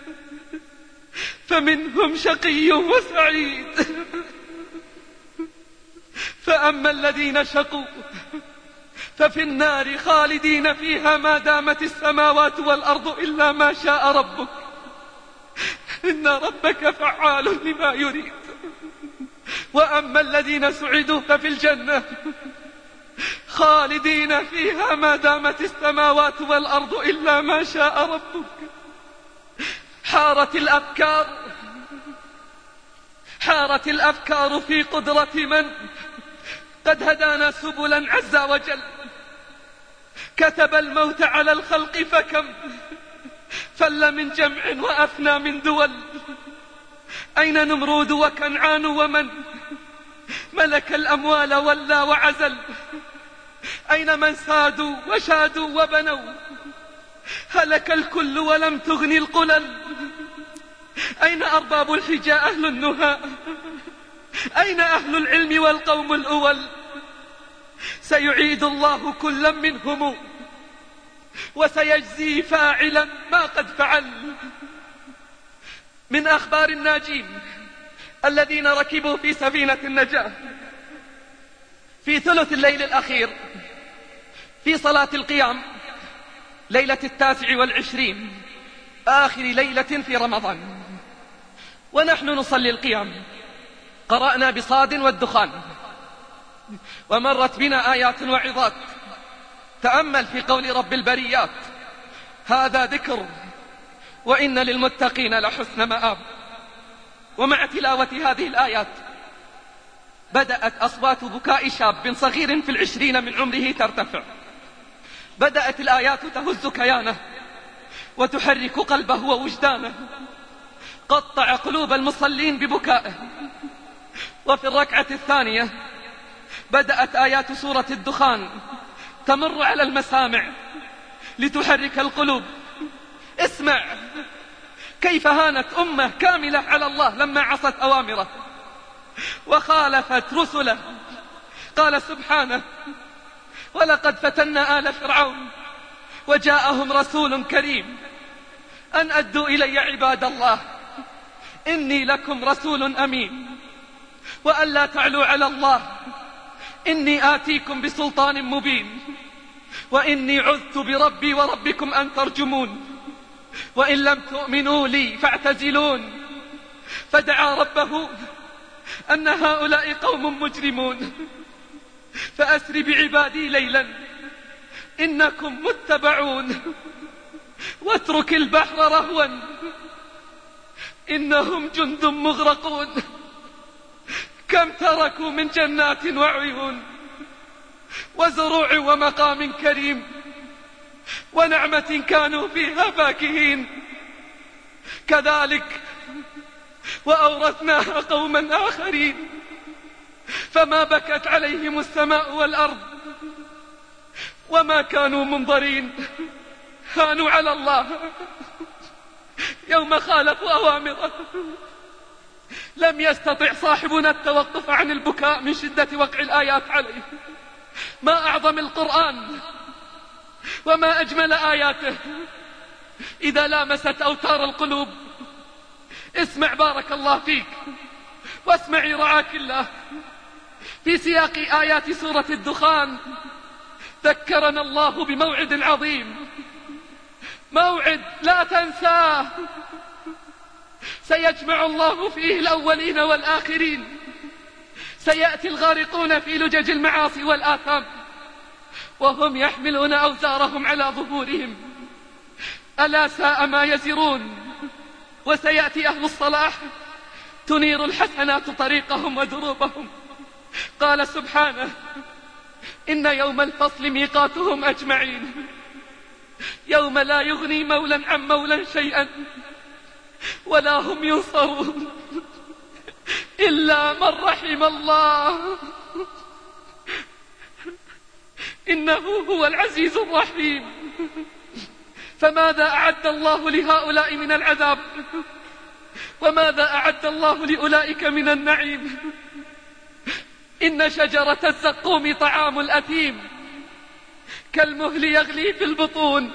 فمنهم شقي وسعيد. فأما الذين شقوا ففي النار خالدين فيها ما دامت السماوات والأرض إلا ما شاء ربك إن ربك فعال لما يريد. وأما الذين سعدوا ففي الجنة خالدين فيها ما دامت السماوات والأرض إلا ما شاء ربك. حارت الأفكار حارت الأفكار في قدرة من قد هدانا سبلا عز وجل. كتب الموت على الخلق فكم فل من جمع وأفنى من دول. أين نمرود وكنعان ومن ملك الأموال ولا وعزل؟ أين من سادوا وشادوا وبنوا؟ هلك الكل ولم تغني القلل. أين أرباب الحجى أهل النهى؟ أين أهل العلم والقوم الأول؟ سيعيد الله كلا منهم وسيجزي فاعلا ما قد فعل. من أخبار الناجين الذين ركبوا في سفينة النجاة في ثلث الليل الأخير في صلاة القيام ليلة التاسع والعشرين آخر ليلة في رمضان، ونحن نصلي القيام قرأنا بصاد والدخان، ومرت بنا آيات وعظات. تأمل في قول رب البريات: هذا ذكر وإن للمتقين لحسن مآب. ومع تلاوة هذه الآيات بدأت أصوات بكاء شاب صغير في العشرين من عمره ترتفع. بدأت الآيات تهز كيانه وتحرك قلبه ووجدانه. قطع قلوب المصلين ببكائه. وفي الركعة الثانية بدأت آيات سورة الدخان تمر على المسامع لتحرك القلوب. اسمع كيف هانت أمة كاملة على الله لما عصت أوامره وخالفت رسله. قال سبحانه: ولقد فتنا آل فرعون وجاءهم رسول كريم أن أدوا إلي عباد الله إني لكم رسول أمين وأن لا تعلوا على الله إني آتيكم بسلطان مبين وإني عذت بربي وربكم أن ترجمون وإن لم تؤمنوا لي فاعتزلون. فدعا ربه أن هؤلاء قوم مجرمون فأسر بعبادي ليلا إنكم متبعون واترك البحر رهوا إنهم جند مغرقون. كم تركوا من جنات وعيون وزروع ومقام كريم ونعمة كانوا فيها فاكهين. كذلك وأورثناها قوما آخرين فما بكت عليهم السماء والأرض وما كانوا منظرين. هانوا على الله يوم خالفوا أوامره. لم يستطع صاحبنا التوقف عن البكاء من شدة وقع الآيات عليه. ما أعظم القرآن وما أجمل آياته إذا لامست أوتار القلوب. اسمع بارك الله فيك واسمعي رعاك الله. في سياق آيات سورة الدخان ذكرنا الله بموعد عظيم، موعد لا تنساه. سيجمع الله فيه الأولين والآخرين. سيأتي الغارقون في لجج المعاصي والآثام وهم يحملون أوزارهم على ظهورهم. ألا ساء ما يزرون. وسيأتي أهل الصلاح تنير الحسنات طريقهم ودروبهم. قال سبحانه: إن يوم الفصل ميقاتهم أجمعين يوم لا يغني مولا عن مولا شيئا ولا هم ينصرون إلا من رحم الله إنه هو العزيز الرحيم. فماذا أعد الله لهؤلاء من العذاب وماذا أعد الله لأولئك من النعيم؟ إن شجرة الزقوم طعام الأثيم كالمهل يغلي في البطون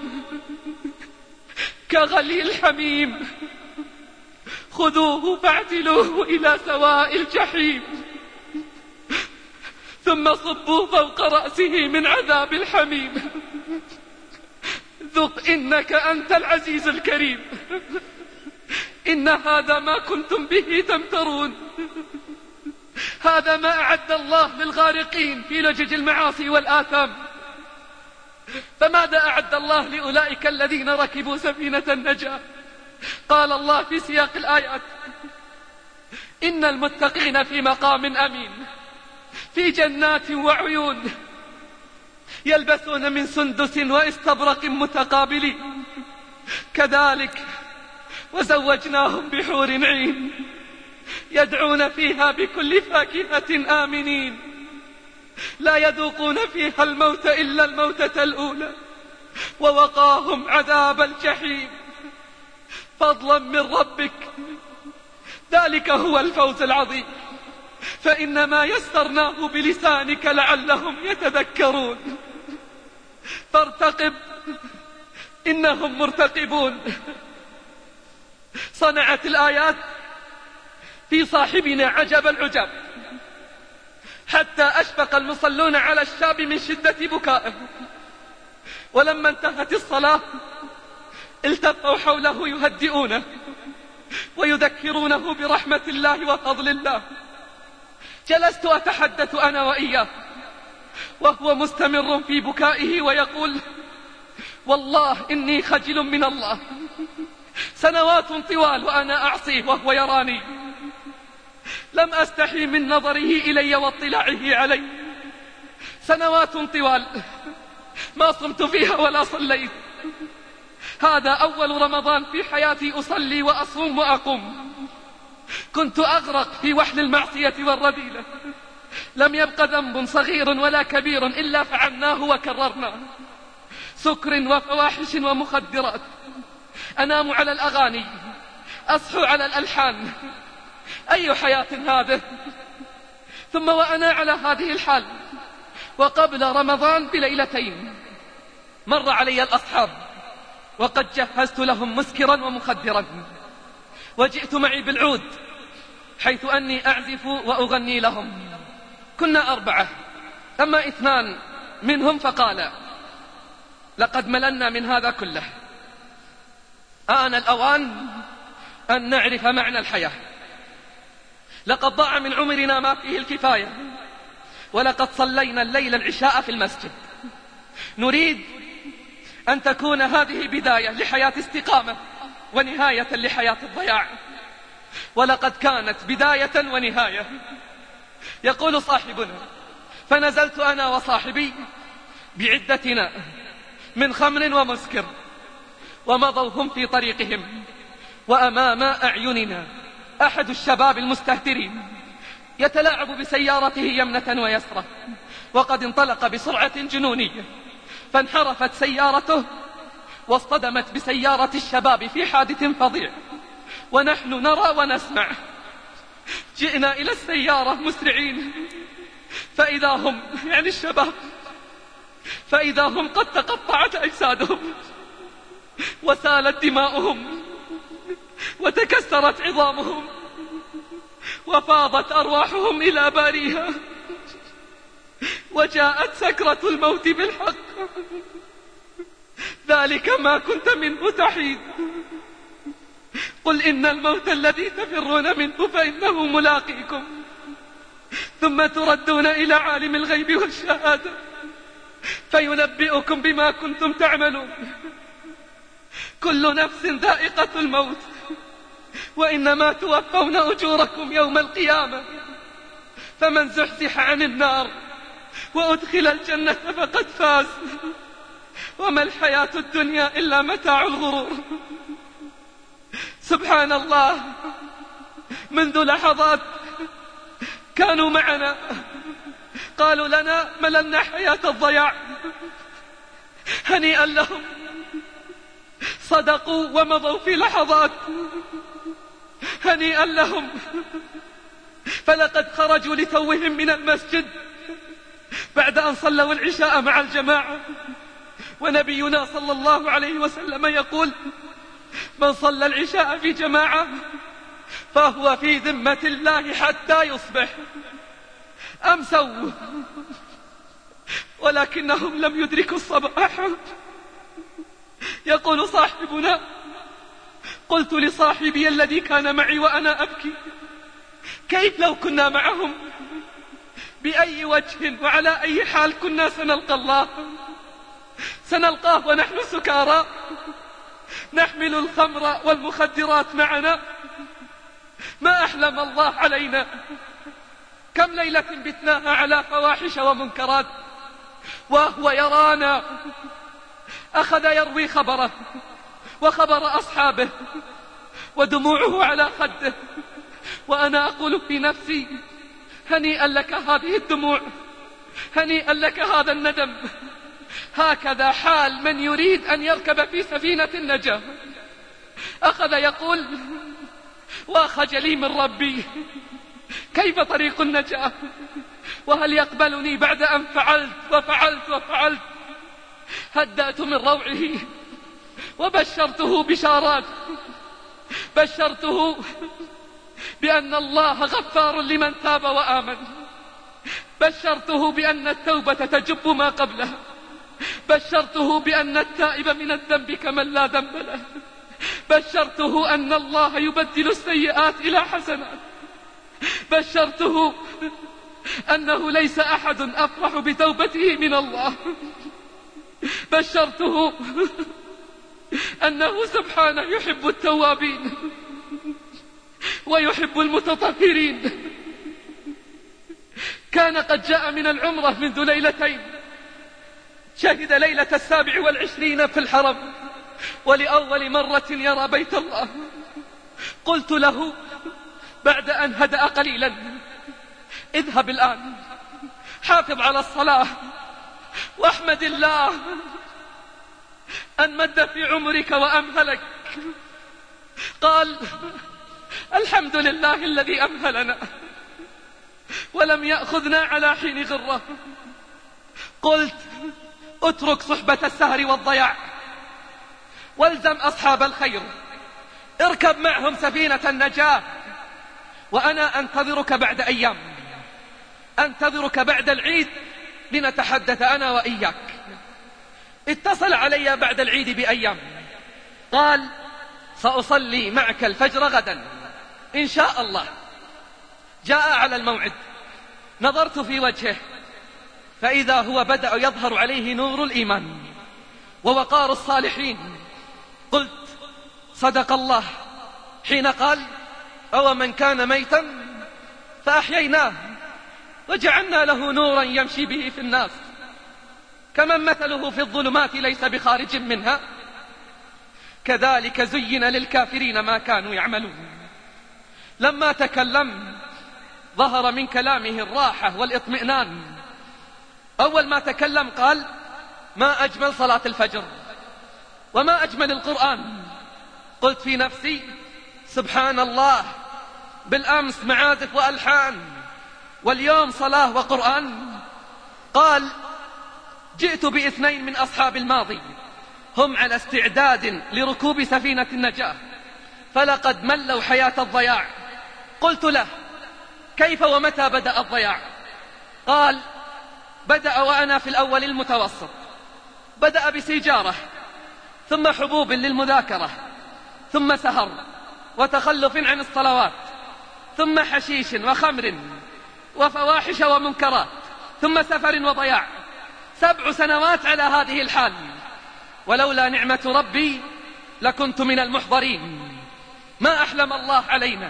كغلي الحميم خذوه فاعتلوه إلى سواء الجحيم ثم صبوا فوق رأسه من عذاب الحميم ذق إنك أنت العزيز الكريم. إن هذا ما كنتم به تمترون. هذا ما أعد الله للغارقين في لجج المعاصي والآثام. فماذا أعد الله لأولئك الذين ركبوا سفينة النجاة؟ قال الله في سياق الآيات: إن المتقين في مقام أمين في جنات وعيون يلبسون من سندس واستبرق متقابلين كذلك وزوجناهم بحور عين يدعون فيها بكل فاكهة آمنين لا يذوقون فيها الموت إلا الموتة الأولى ووقاهم عذاب الجحيم فضلا من ربك. ذلك هو الفوز العظيم. فإنما يسرناه بلسانك لعلهم يتذكرون. فارتقب إنهم مرتقبون. صنعت الآيات في صاحبنا عجب العجب حتى أشفق المصلون على الشاب من شدة بكائه. ولما انتهت الصلاة التفوا حوله يهدئونه ويذكرونه برحمة الله وفضل الله. جلست أتحدث أنا وإياه وهو مستمر في بكائه ويقول: والله إني خجل من الله، سنوات طوال وأنا أعصيه وهو يراني، لم أستحي من نظره إلي واطلاعه علي. سنوات طوال ما صمت فيها ولا صليت. هذا أول رمضان في حياتي أصلي وأصوم وأقوم. كنت أغرق في وحل المعصية والرذيلة. لم يبق ذنب صغير ولا كبير إلا فعلناه وكررناه. سكر وفواحش ومخدرات. أنام على الأغاني، أصحو على الألحان. أي حياة هذه؟ ثم وأنا على هذه الحال وقبل رمضان بليلتين مر علي الأصحاب وقد جهزت لهم مسكرا ومخدرا وجئت معي بالعود حيث أني أعزف وأغني لهم. كنا أربعة، أما اثنان منهم فقال: لقد مللنا من هذا كله، آن الأوان أن نعرف معنى الحياة. لقد ضاع من عمرنا ما فيه الكفاية، ولقد صلينا الليل العشاء في المسجد. نريد أن تكون هذه بداية لحياة استقامة ونهاية لحياة الضياع، ولقد كانت بداية ونهاية. يقول صاحبنا: فنزلت أنا وصاحبي بعدتنا من خمر ومسكر، ومضوا هم في طريقهم، وأمام أعيننا أحد الشباب المستهترين يتلاعب بسيارته يمنة ويسرة، وقد انطلق بسرعة جنونية، فانحرفت سيارته واصطدمت بسيارة الشباب في حادث فظيع، ونحن نرى ونسمع. جئنا إلى السيارة مسرعين، فإذا هم يعني الشباب فإذا هم قد تقطعت أجسادهم وسالت دماؤهم وتكسرت عظامهم وفاضت أرواحهم إلى باريها، وجاءت سكرة الموت بالحق. ذلك ما كنت منه تحيد. قل إن الموت الذي تفرون منه فإنه ملاقيكم، ثم تردون إلى عالم الغيب والشهادة فينبئكم بما كنتم تعملون. كل نفس ذائقة الموت، وإنما توفون أجوركم يوم القيامة. فمن زحزح عن النار وأدخل الجنة فقد فاز، وما الحياة الدنيا إلا متاع الغرور. سبحان الله، منذ لحظات كانوا معنا قالوا لنا: مللنا حياة الضياع. هنيئا لهم، صدقوا ومضوا في لحظات. هنيئا لهم، فلقد خرجوا لتوهم من المسجد بعد أن صلوا العشاء مع الجماعة، ونبينا صلى الله عليه وسلم يقول: من صلى العشاء في جماعة فهو في ذمة الله حتى يصبح. أمسوا ولكنهم لم يدركوا الصباح. يقول صاحبنا: قلت لصاحبي الذي كان معي وأنا أبكي: كيف لو كنا معهم؟ بأي وجه وعلى أي حال كنا سنلقى الله؟ سنلقاه ونحن سكارى نحمل الخمر والمخدرات معنا. ما أحلم الله علينا. كم ليلة بتناها على فواحش ومنكرات وهو يرانا. أخذ يروي خبره وخبر أصحابه ودموعه على خده، وأنا أقول في نفسي: هنيئا لك هذه الدموع، هنيئا لك هذا الندم. هكذا حال من يريد أن يركب في سفينة النجاة. أخذ يقول: وخجلي من ربي، كيف طريق النجاة؟ وهل يقبلني بعد أن فعلت وفعلت وفعلت؟ هدأت من روعه وبشرته بشارات، بشرته بأن الله غفار لمن تاب وآمن، بشرته بأن التوبة تجب ما قبلها، بشرته بأن التائب من الذنب كمن لا ذنب له، بشرته أن الله يبدل السيئات إلى حسنات، بشرته أنه ليس أحد أفرح بتوبته من الله، بشرته أنه سبحانه يحب التوابين ويحب المتطهرين. كان قد جاء من العمرة منذ ليلتين، شهد ليلة السابع والعشرين في الحرم، ولأول مرة يرى بيت الله. قلت له بعد أن هدأ قليلا: اذهب الآن، حافظ على الصلاة، واحمد الله أن مد في عمرك وأمهلك. قال: الحمد لله الذي أمهلنا ولم يأخذنا على حين غره. قلت: اترك صحبة السهر والضياع والزم أصحاب الخير، اركب معهم سفينة النجاة، وأنا أنتظرك بعد أيام، أنتظرك بعد العيد لنتحدث أنا وإياك. اتصل علي بعد العيد بأيام، قال: سأصلي معك الفجر غدا إن شاء الله. جاء على الموعد، نظرت في وجهه فإذا هو بدأ يظهر عليه نور الإيمان ووقار الصالحين. قلت: صدق الله حين قال: أو من كان ميتا فأحييناه وجعلنا له نورا يمشي به في الناس كمن مثله في الظلمات ليس بخارج منها كذلك زين للكافرين ما كانوا يعملون. لما تكلم ظهر من كلامه الراحة والإطمئنان. أول ما تكلم قال: ما أجمل صلاة الفجر وما أجمل القرآن. قلت في نفسي: سبحان الله، بالأمس معازف وألحان واليوم صلاة وقرآن. قال: جئت باثنين من أصحاب الماضي هم على استعداد لركوب سفينة النجاة، فلقد ملوا حياة الضياع. قلت له: كيف ومتى بدأ الضياع؟ قال: بدأ وأنا في الأول المتوسط، بدأ بسيجارة، ثم حبوب للمذاكرة، ثم سهر وتخلف عن الصلوات، ثم حشيش وخمر وفواحش ومنكرات، ثم سفر وضياع. سبع سنوات على هذه الحال، ولولا نعمة ربي لكنت من المحضرين. ما أحلم الله علينا.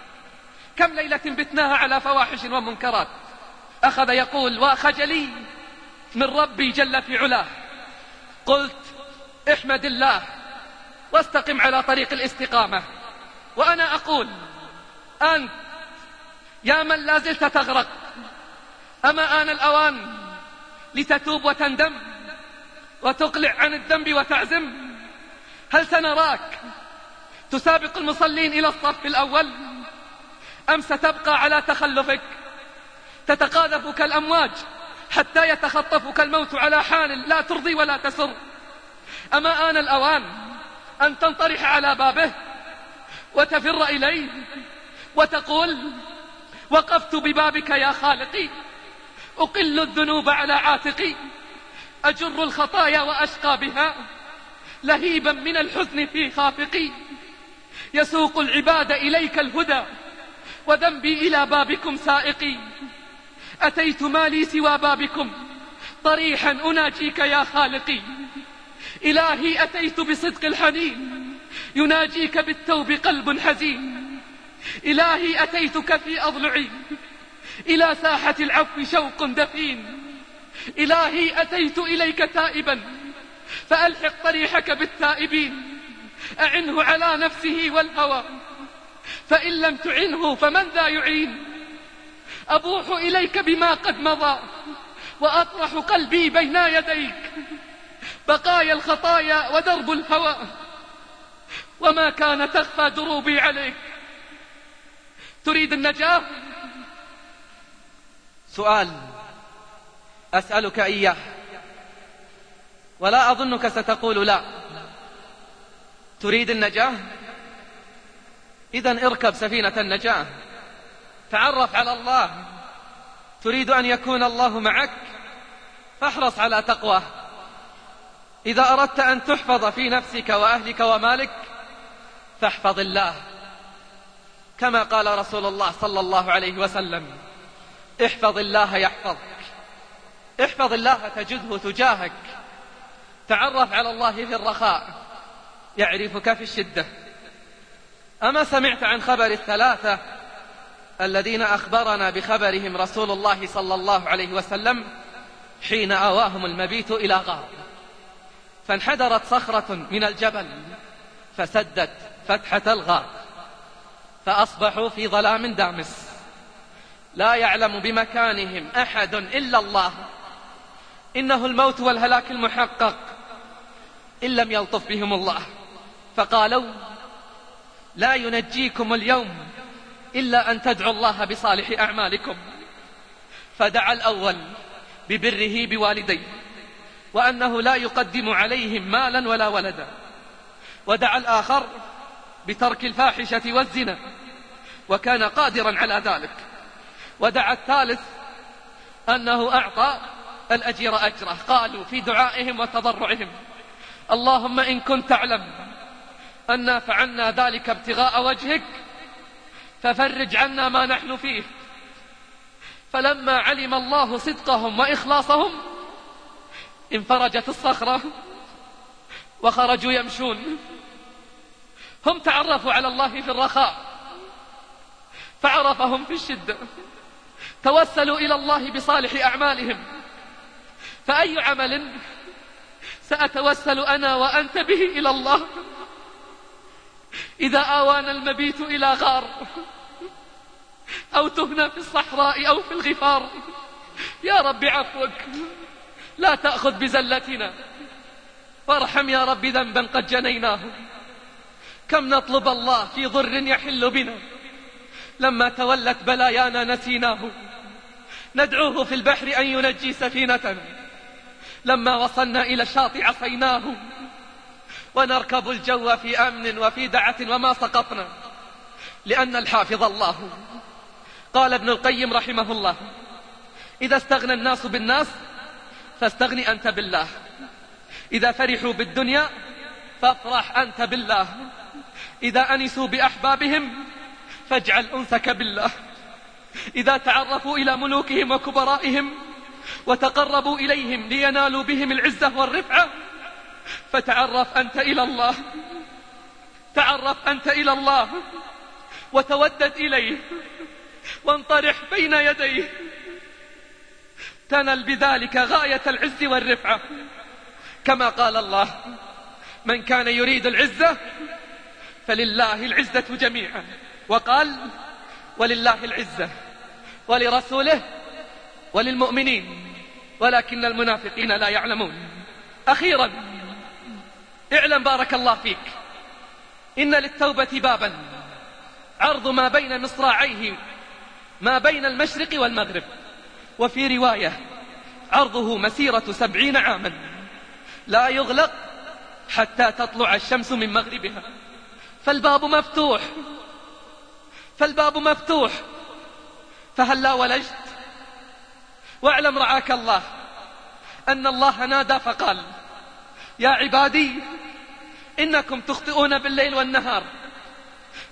كم ليلة بتناها على فواحش ومنكرات. أخذ يقول: وخجلي من ربي جل في علاه. قلت: احمد الله واستقم على طريق الاستقامة. وأنا أقول: أنت يا من لا زلت تغرق، أما آن الأوان لتتوب وتندم وتقلع عن الذنب وتعزم؟ هل سنراك تسابق المصلين إلى الصف الأول، أم ستبقى على تخلفك تتقاذفك الأمواج حتى يتخطفك الموت على حال لا ترضي ولا تسر؟ أما آن الأوان أن تنطرح على بابه وتفر إليه وتقول: وقفت ببابك يا خالقي، أقل الذنوب على عاتقي، أجر الخطايا وأشقى بها، لهيبا من الحزن في خافقي. يسوق العباد إليك الهدى، وذنبي إلى بابكم سائقي. أتيت ما لي سوى بابكم طريحا أناجيك يا خالقي. إلهي أتيت بصدق الحنين يناجيك بالتوب قلب حزين. إلهي أتيتك في أضلعي إلى ساحة العفو شوق دفين. إلهي أتيت إليك تائبا فألحق طريحك بالتائبين. أعنه على نفسه والهوى فإن لم تعنه فمن ذا يعين. أبوح إليك بما قد مضى وأطرح قلبي بين يديك. بقايا الخطايا ودرب الهوى وما كان تخفى دروبي عليك. تريد النجاة؟ سؤال أسألك إياه ولا أظنك ستقول لا. تريد النجاة؟ إذن اركب سفينة النجاة، تعرف على الله. تريد أن يكون الله معك فاحرص على تقواه. إذا أردت أن تحفظ في نفسك وأهلك ومالك فاحفظ الله، كما قال رسول الله صلى الله عليه وسلم: احفظ الله يحفظك. احفظ الله تجده تجاهك. تعرف على الله في الرخاء يعرفك في الشدة. أما سمعت عن خبر الثلاثة الذين أخبرنا بخبرهم رسول الله صلى الله عليه وسلم حين آواهم المبيت إلى غار، فانحدرت صخرة من الجبل فسدت فتحة الغار، فأصبحوا في ظلام دامس لا يعلم بمكانهم أحد إلا الله. إنه الموت والهلاك المحقق إن لم يلطف بهم الله. فقالوا: لا ينجيكم اليوم إلا أن تدعوا الله بصالح أعمالكم. فدعا الأول ببره بوالديه وأنه لا يقدم عليهم مالا ولا ولدا، ودعا الآخر بترك الفاحشة والزنا وكان قادرا على ذلك، ودعا الثالث أنه أعطى الأجير أجره. قالوا في دعائهم وتضرعهم: اللهم إن كنت تعلم أن فعلنا ذلك ابتغاء وجهك ففرج عنا ما نحن فيه. فلما علم الله صدقهم وإخلاصهم انفرجت الصخرة وخرجوا يمشون. هم تعرفوا على الله في الرخاء فعرفهم في الشدة. توسلوا إلى الله بصالح أعمالهم. فأي عمل سأتوسل أنا وأنت به إلى الله إذا آوانا المبيت إلى غار أو تهنا في الصحراء أو في الغفار؟ يا رب عفوك لا تأخذ بزلتنا، وارحم يا رب ذنبا قد جنيناه. كم نطلب الله في ضر يحل بنا، لما تولت بلايانا نسيناه. ندعوه في البحر أن ينجي سفينة، لما وصلنا إلى الشاطئ عصيناه. ونركب الجو في أمن وفي دعة وما سقطنا، لأن الحافظ الله. قال ابن القيم رحمه الله: إذا استغنى الناس بالناس فاستغني أنت بالله. إذا فرحوا بالدنيا فافرح أنت بالله. إذا أنسوا بأحبابهم فاجعل أنسك بالله. إذا تعرفوا إلى ملوكهم وكبرائهم وتقربوا إليهم لينالوا بهم العزة والرفعة فتعرف أنت إلى الله. تعرف أنت إلى الله وتودد إليه وانطرح بين يديه، تنل بذلك غاية العز والرفعة. كما قال الله: من كان يريد العزة فلله العزة جميعا. وقال: ولله العزة ولرسوله وللمؤمنين ولكن المنافقين لا يعلمون. أخيرا اعلم بارك الله فيك إن للتوبة بابا عرض ما بين مصراعيه ما بين المشرق والمغرب، وفي رواية عرضه مسيرة سبعين عاما لا يغلق حتى تطلع الشمس من مغربها. فالباب مفتوح فالباب مفتوح فهل لا ولجت؟ واعلم رعاك الله أن الله نادى فقال: يا عبادي إنكم تخطئون بالليل والنهار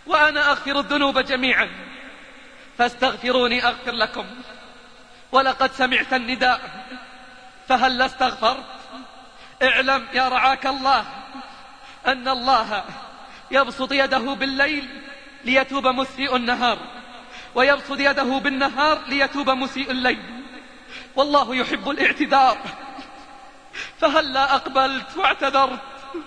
وأنا أغفر الذنوب جميعا فاستغفروني أغفر لكم. ولقد سمعت النداء فهل استغفرت؟ اعلم يا رعاك الله أن الله يبسط يده بالليل ليتوب مسيء النهار، ويبسط يده بالنهار ليتوب مسيء الليل، والله يحب الاعتذار. فهل لا أقبلت واعتذرت؟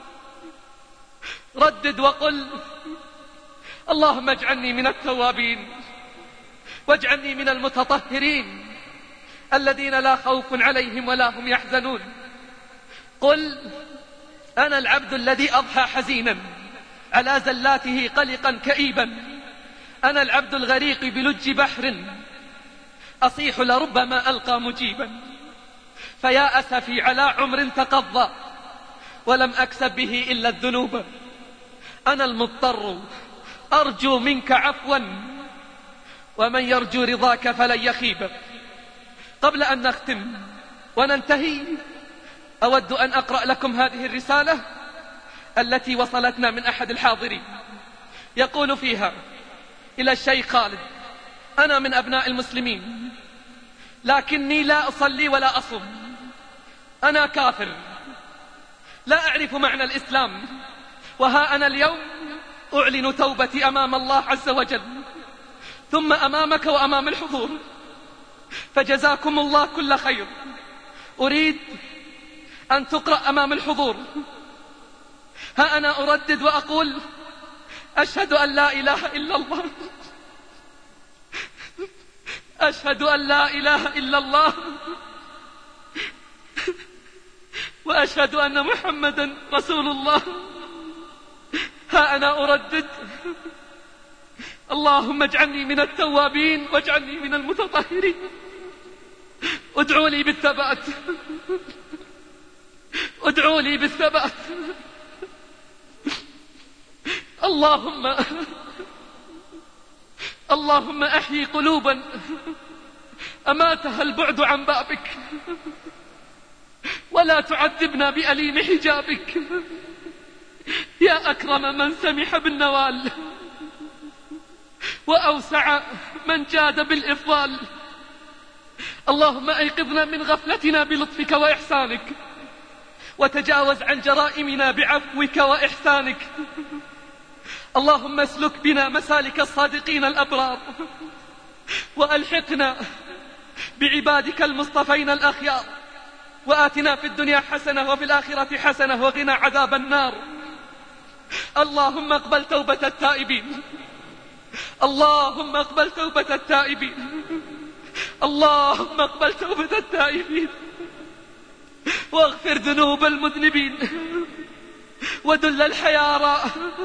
ردد وقل اللهم اجعلني من التوابين واجعلني من المتطهرين الذين لا خوف عليهم ولا هم يحزنون. قل أنا العبد الذي أضحى حزينا على زلاته قلقا كئيبا، أنا العبد الغريق بلج بحر أصيح لربما ألقى مجيبا، فيا أسفي على عمر تقضى ولم أكسب به إلا الذنوب، أنا المضطر أرجو منك عفوا ومن يرجو رضاك فلن يخيب. قبل أن نختم وننتهي أود أن أقرأ لكم هذه الرسالة التي وصلتنا من أحد الحاضرين، يقول فيها: إلى الشيخ خالد، أنا من أبناء المسلمين لكني لا أصلي ولا أصوم، أنا كافر لا أعرف معنى الإسلام، وها أنا اليوم أعلن توبتي أمام الله عز وجل ثم أمامك وأمام الحضور، فجزاكم الله كل خير. أريد أن تقرأ أمام الحضور. ها أنا أردد وأقول: أشهد أن لا إله إلا الله، أشهد أن لا إله إلا الله، وأشهد أن محمدا رسول الله. ها أنا أردد: اللهم اجعلني من التوابين واجعلني من المتطهرين. ادعوا لي بالثبات، ادعوا لي بالثبات. اللهم اللهم أحيي قلوبا أماتها البعد عن بابك، ولا تعذبنا بأليم حجابك يا أكرم من سمح بالنوال وأوسع من جاد بالإفضال. اللهم أيقظنا من غفلتنا بلطفك وإحسانك، وتجاوز عن جرائمنا بعفوك وإحسانك. اللهم اسلك بنا مسالك الصادقين الأبرار، وألحقنا بعبادك المصطفين الأخيار، وآتنا في الدنيا حسنة وفي الآخرة حسنة وقنا عذاب النار. اللهم اقبل توبة التائبين، اللهم اقبل توبة التائبين، اللهم اقبل توبة التائبين، واغفر ذنوب المذنبين، ودل الحيارى،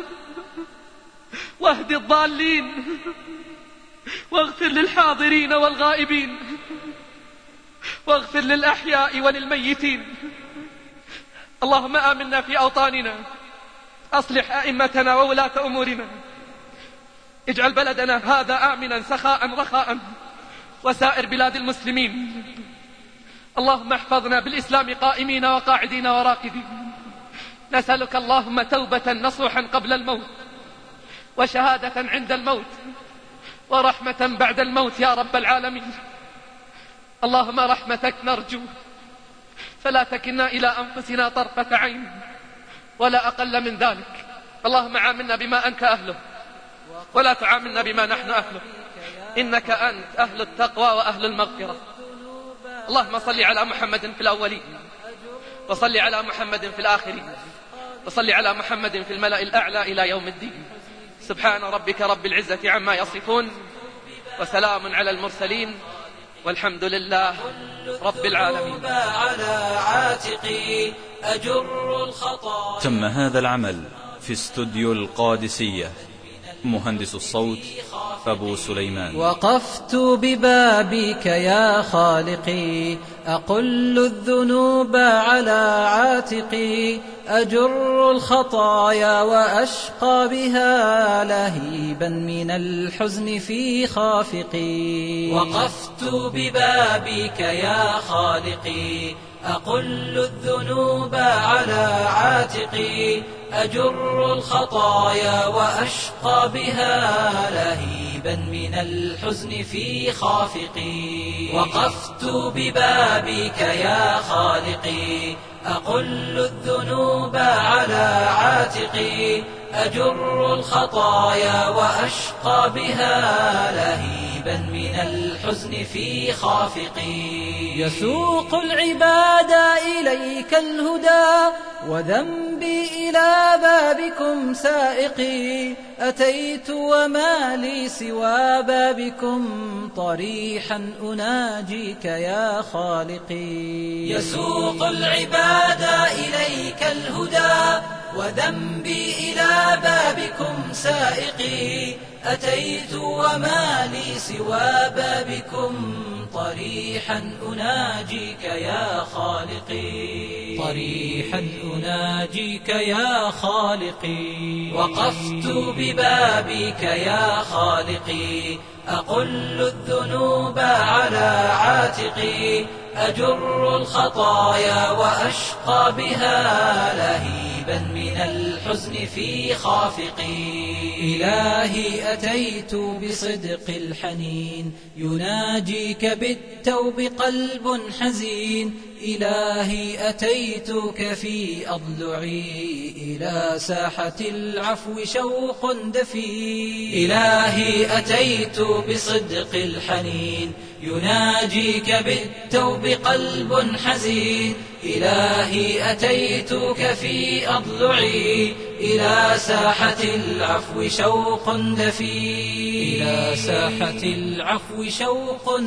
واهد الضالين، واغفر للحاضرين والغائبين، واغفر للأحياء وللميتين. اللهم آمنا في أوطاننا، أصلح أئمتنا وولاة أمورنا، اجعل بلدنا هذا آمنا سخاء رخاء وسائر بلاد المسلمين. اللهم احفظنا بالإسلام قائمين وقاعدين وراقدين. نسألك اللهم توبة نصوحا قبل الموت، وشهادة عند الموت، ورحمة بعد الموت يا رب العالمين. اللهم رحمتك نرجو، فلا تكلنا إلى أنفسنا طرفة عين ولا أقل من ذلك. اللهم عاملنا بما أنت أهله، ولا تعاملنا بما نحن أهله، إنك أنت أهل التقوى وأهل المغفرة. اللهم صل على محمد في الأولين، وصل على محمد في الآخرين، وصل على محمد في الملأ الأعلى إلى يوم الدين. سبحان ربك رب العزة عما يصفون، وسلام على المرسلين، والحمد لله رب العالمين. على عاتقي أجر الخطايا. تم هذا العمل في استوديو القادسية، مهندس الصوت أبو سليمان. وقفت ببابك يا خالقي، أقل الذنوب على عاتقي، أجر الخطايا وأشقى بها لهيبا من الحزن في خافقي. وقفت ببابك يا خالقي، أقل الذنوب على عاتقي، أجر الخطايا وأشقى بها لهيبا من الحزن في خافقي. وقفت ببابك يا خالقي أقل الذنوب على عاتقي. أجر الخطايا وأشقى بها لهيبا من الحزن في خافقي. يسوق العباد إليك الهدى وذنبي إلى بابكم سائقي. أتيت وما لي سوى بابكم طريحا أناجيك يا خالقي. يسوق العباد إليك الهدى وذنبي إلى بابكم سائقي. أتيت وما لي سوى بابكم طريحا أناجيك يا خالقي. طريحا أناجيك يا خالقي. وقفت ببابك يا خالقي أقل الذنوب على عاتقي. أجر الخطايا وأشقى بها لهيبا من الحزن في خافقي. إلهي أتيت بصدق الحنين يناجيك بالتوب قلب حزين. إلهي أتيتك في أضلعي إلى ساحة العفو شوق دفين. إلهي أتيت بصدق الحنين يناجيك بالتوب قلب حزين. إلهي أتيتك في أضلعي إلى ساحة العفو شوق دفين. إلى ساحة العفو شوق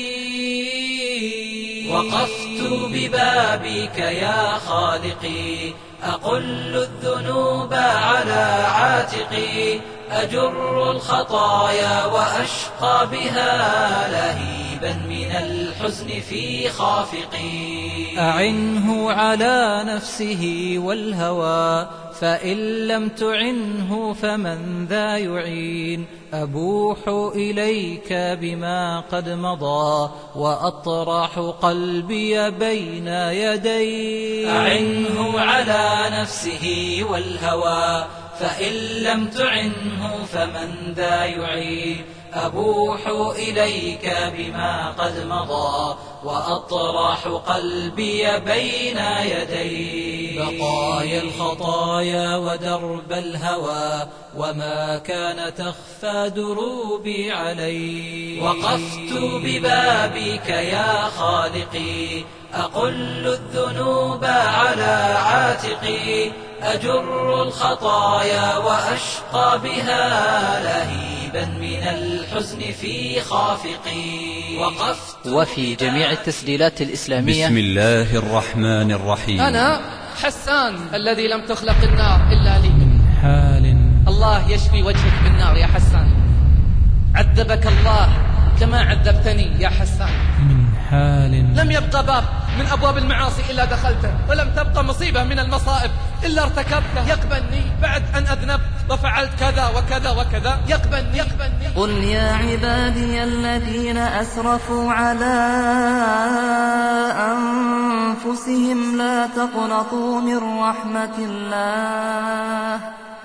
دفين. وقفت ببابك يا خالقي أقل الذنوب على عاتقي. أجر الخطايا وأشقى بها لهيبا من الحزن في خافقي. أعنه على نفسه والهوى فإن لم تعنه فمن ذا يعين. أبوح إليك بما قد مضى وأطرح قلبي بين يديك. أعنه على نفسه والهوى فإن لم تعنه فمن ذا يعين. أبوح إليك بما قد مضى وأطرح قلبي بين يديك. بقايا الخطايا ودرب الهوى وما كان تخفى دروبي عليك. وقفت ببابك يا خالقي أقل الذنوب على عاتقي. أجر الخطايا وأشقى بها لهيبا من الحزن في خافقي. وقفت وفي جميع التسجيلات الإسلامية. بسم الله الرحمن الرحيم. أنا حسان الذي لم تخلق النار إلا لي. من حال الله يشفي وجهك بالنار يا حسان. عذبك الله كما عذبتني يا حسان. من حال لم يبقى باب من أبواب المعاصي إلا دخلته، ولم تبقى مصيبة من المصائب إلا ارتكبته. يقبلني بعد أن أذنبت وفعلت كذا وكذا وكذا. يقبلني يقبلني. قل يا عبادي الذين أسرفوا على أنفسهم لا تقنطوا من رحمة الله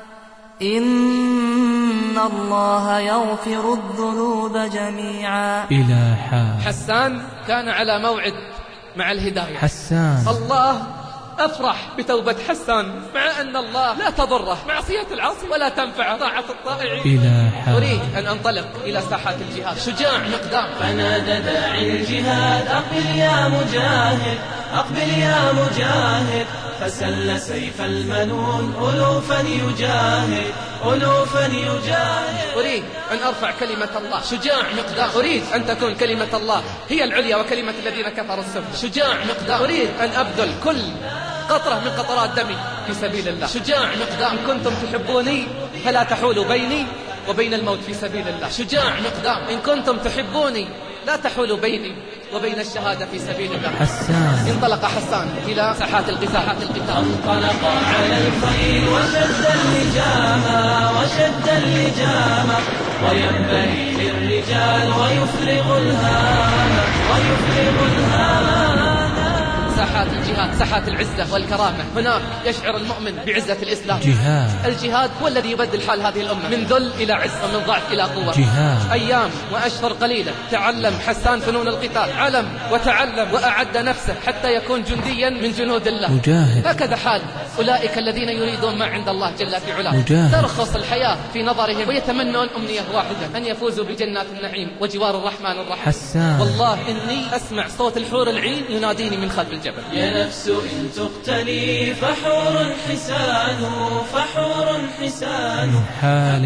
إن الله يغفر الذنوب جميعا. إلى حال حسان كان على موعد مع الهداية. حسان الله أفرح بتوبة حسان، مع أن الله لا تضره معصية العاصي ولا تنفع طاعة الطائعين. إلى حال أريد أن أنطلق إلى ساحات الجهاد. شجاع مقدام فنادى داعي الجهاد أقبل يا مجاهد أقبل يا مجاهد. فسل سيف المنون ألوفا يجاهد ألوفا يجاهد. أريد أن أرفع كلمة الله. شجاع مقدام. أريد أن تكون كلمة الله هي العليا وكلمة الذين كفروا السفل. شجاع مقدام. أريد أن أبذل كل قطرة من قطرات دمي في سبيل الله. شجاع مقدام. إن كنتم تحبوني فلا تحولوا بيني وبين الموت في سبيل الله. شجاع مقدام. إن كنتم تحبوني لا تحولوا بيني وبين الشهادة في سبيل الله. حسان انطلق حسان إلى ساحات القتال. انطلق على الخيل وشد اللجام وشد اللجام. وينبغي للرجال ويفرغ الهام ويفرغ الهام. ساحات ساحات الجهاد ساحات العزة والكرامة. هناك يشعر المؤمن بعزة الإسلام. جهاد. الجهاد هو الذي يبدل حال هذه الأمة من ذل إلى عز ومن ضعف إلى قوة. جهاد. أيام وأشهر قليلة تعلم حسان فنون القتال، علم وتعلم وأعد نفسه حتى يكون جنديا من جنود الله. مجاهد. هكذا حال أولئك الذين يريدون ما عند الله جل في علاه. مجاهد. ترخص الحياة في نظرهم ويتمنون أمنية واحدة، أن يفوزوا بجنات النعيم وجوار الرحمن الرحيم. حسان. والله إني أسمع صوت الحور العين يناديني من خلف الجبل. يا نفس إن تقتلي فحور حسان فحور حسان. من حال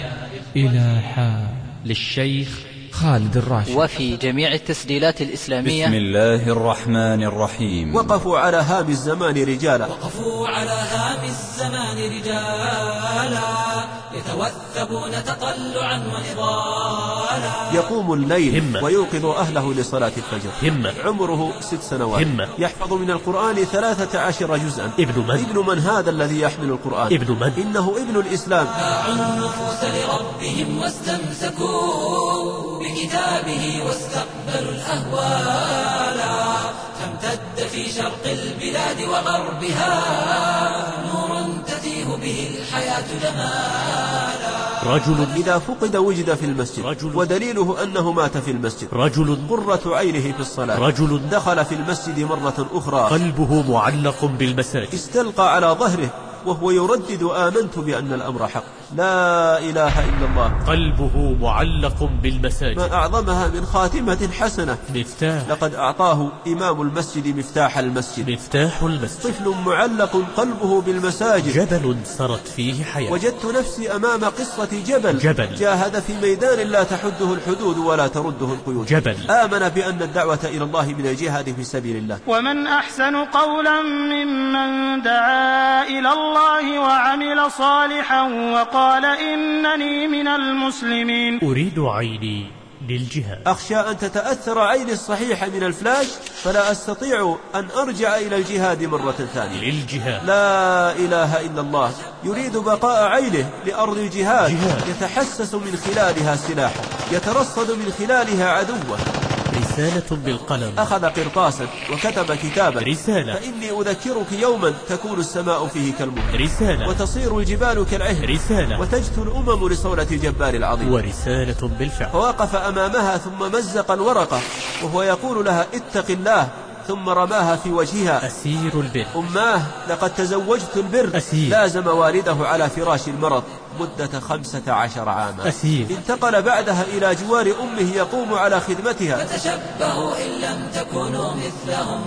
إلى حال. للشيخ خالد الراشد. وفي جميع التسجيلات الإسلامية. بسم الله الرحمن الرحيم. وقفوا على هام الزمان رجالا وقفوا على هام الزمان رجالا يتوثبون تطلعا وإضالا. يقوم الليل همة. ويوقظ أهله لصلاة الفجر. همة. عمره ست سنوات. همة. يحفظ من القرآن ثلاثة عشر جزءا. ابن من؟ ابن من هذا الذي يحمل القرآن؟ ابن من؟ إنه ابن الإسلام. باعوا النفوس لربهم واستمسكوا بكتابه واستقبلوا الأهوال. تمتد في شرق البلاد وغربها نور تتيه به الحياة جمالا. رجل إذا فقد وجد في المسجد. رجل. ودليله أنه مات في المسجد. رجل قرة عينه في الصلاة. رجل دخل في المسجد مرة أخرى قلبه معلق بالمساجد. استلقى على ظهره وهو يردد آمنت بأن الأمر حق، لا إله إلا الله. قلبه معلق بالمساجد. ما أعظمها من خاتمة حسنة. مفتاح. لقد أعطاه إمام المسجد مفتاح المسجد. مفتاح المسجد. طفل معلق قلبه بالمساجد. جبل سرت فيه حياة. وجدت نفسي أمام قصة جبل. جبل. جاهد في ميدان لا تحده الحدود ولا ترده القيود. جبل. آمن بأن الدعوة إلى الله من الجهاد في سبيل الله. ومن أحسن قولا ممن دعا إلى الله وعمل صالحا وقال إنني من المسلمين. أريد عيني للجهاد. أخشى أن تتأثر عيني الصحيحة من الفلاش فلا أستطيع أن أرجع إلى الجهاد مرة ثانية. للجهاد. لا إله إلا الله. يريد بقاء عينه لأرض الجهاد. جهاد. يتحسس من خلالها سلاحا، يترصد من خلالها عدوه. رسالة بالقلم. أخذ قرطاسا وكتب كتابا. رسالة. فإني أذكرك يوما تكون السماء فيه كالمهل. رسالة. وتصير الجبال كالعهن. رسالة. وتجثو الأمم لصولة الجبار العظيم. ورسالة بالفعل. فوقف أمامها ثم مزق الورقة وهو يقول لها اتق الله، ثم رماها في وجهها. أسير البر. أماه لقد تزوجت البر. أسير. لازم والده على فراش المرض مدة خمسة عشر عاما. أسير. انتقل بعدها إلى جوار أمه يقوم على خدمتها. فتشبهوا إن لم تكونوا مثلهم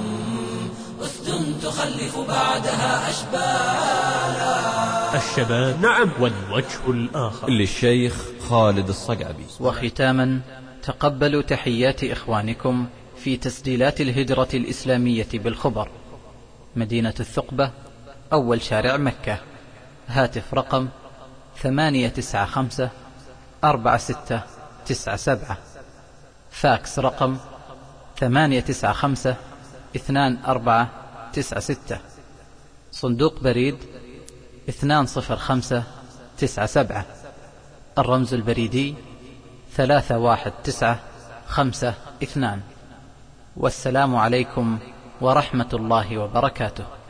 أسد تخلف بعدها أشبالا. الشباب. نعم. والوجه الآخر. للشيخ خالد الصقعبي. وختاما تقبلوا تحيات إخوانكم في تسجيلات الهجرة الإسلامية بالخبر، مدينة الثقبة، أول شارع مكة. هاتف رقم ثمانية تسعة خمسة أربعة ستة تسعة سبعة. فاكس رقم ثمانية تسعة خمسة اثنان أربعة تسعة ستة. صندوق بريد اثنان صفر خمسة تسعة سبعة. الرمز البريدي ثلاثة واحد تسعة خمسة اثنان. والسلام عليكم ورحمة الله وبركاته.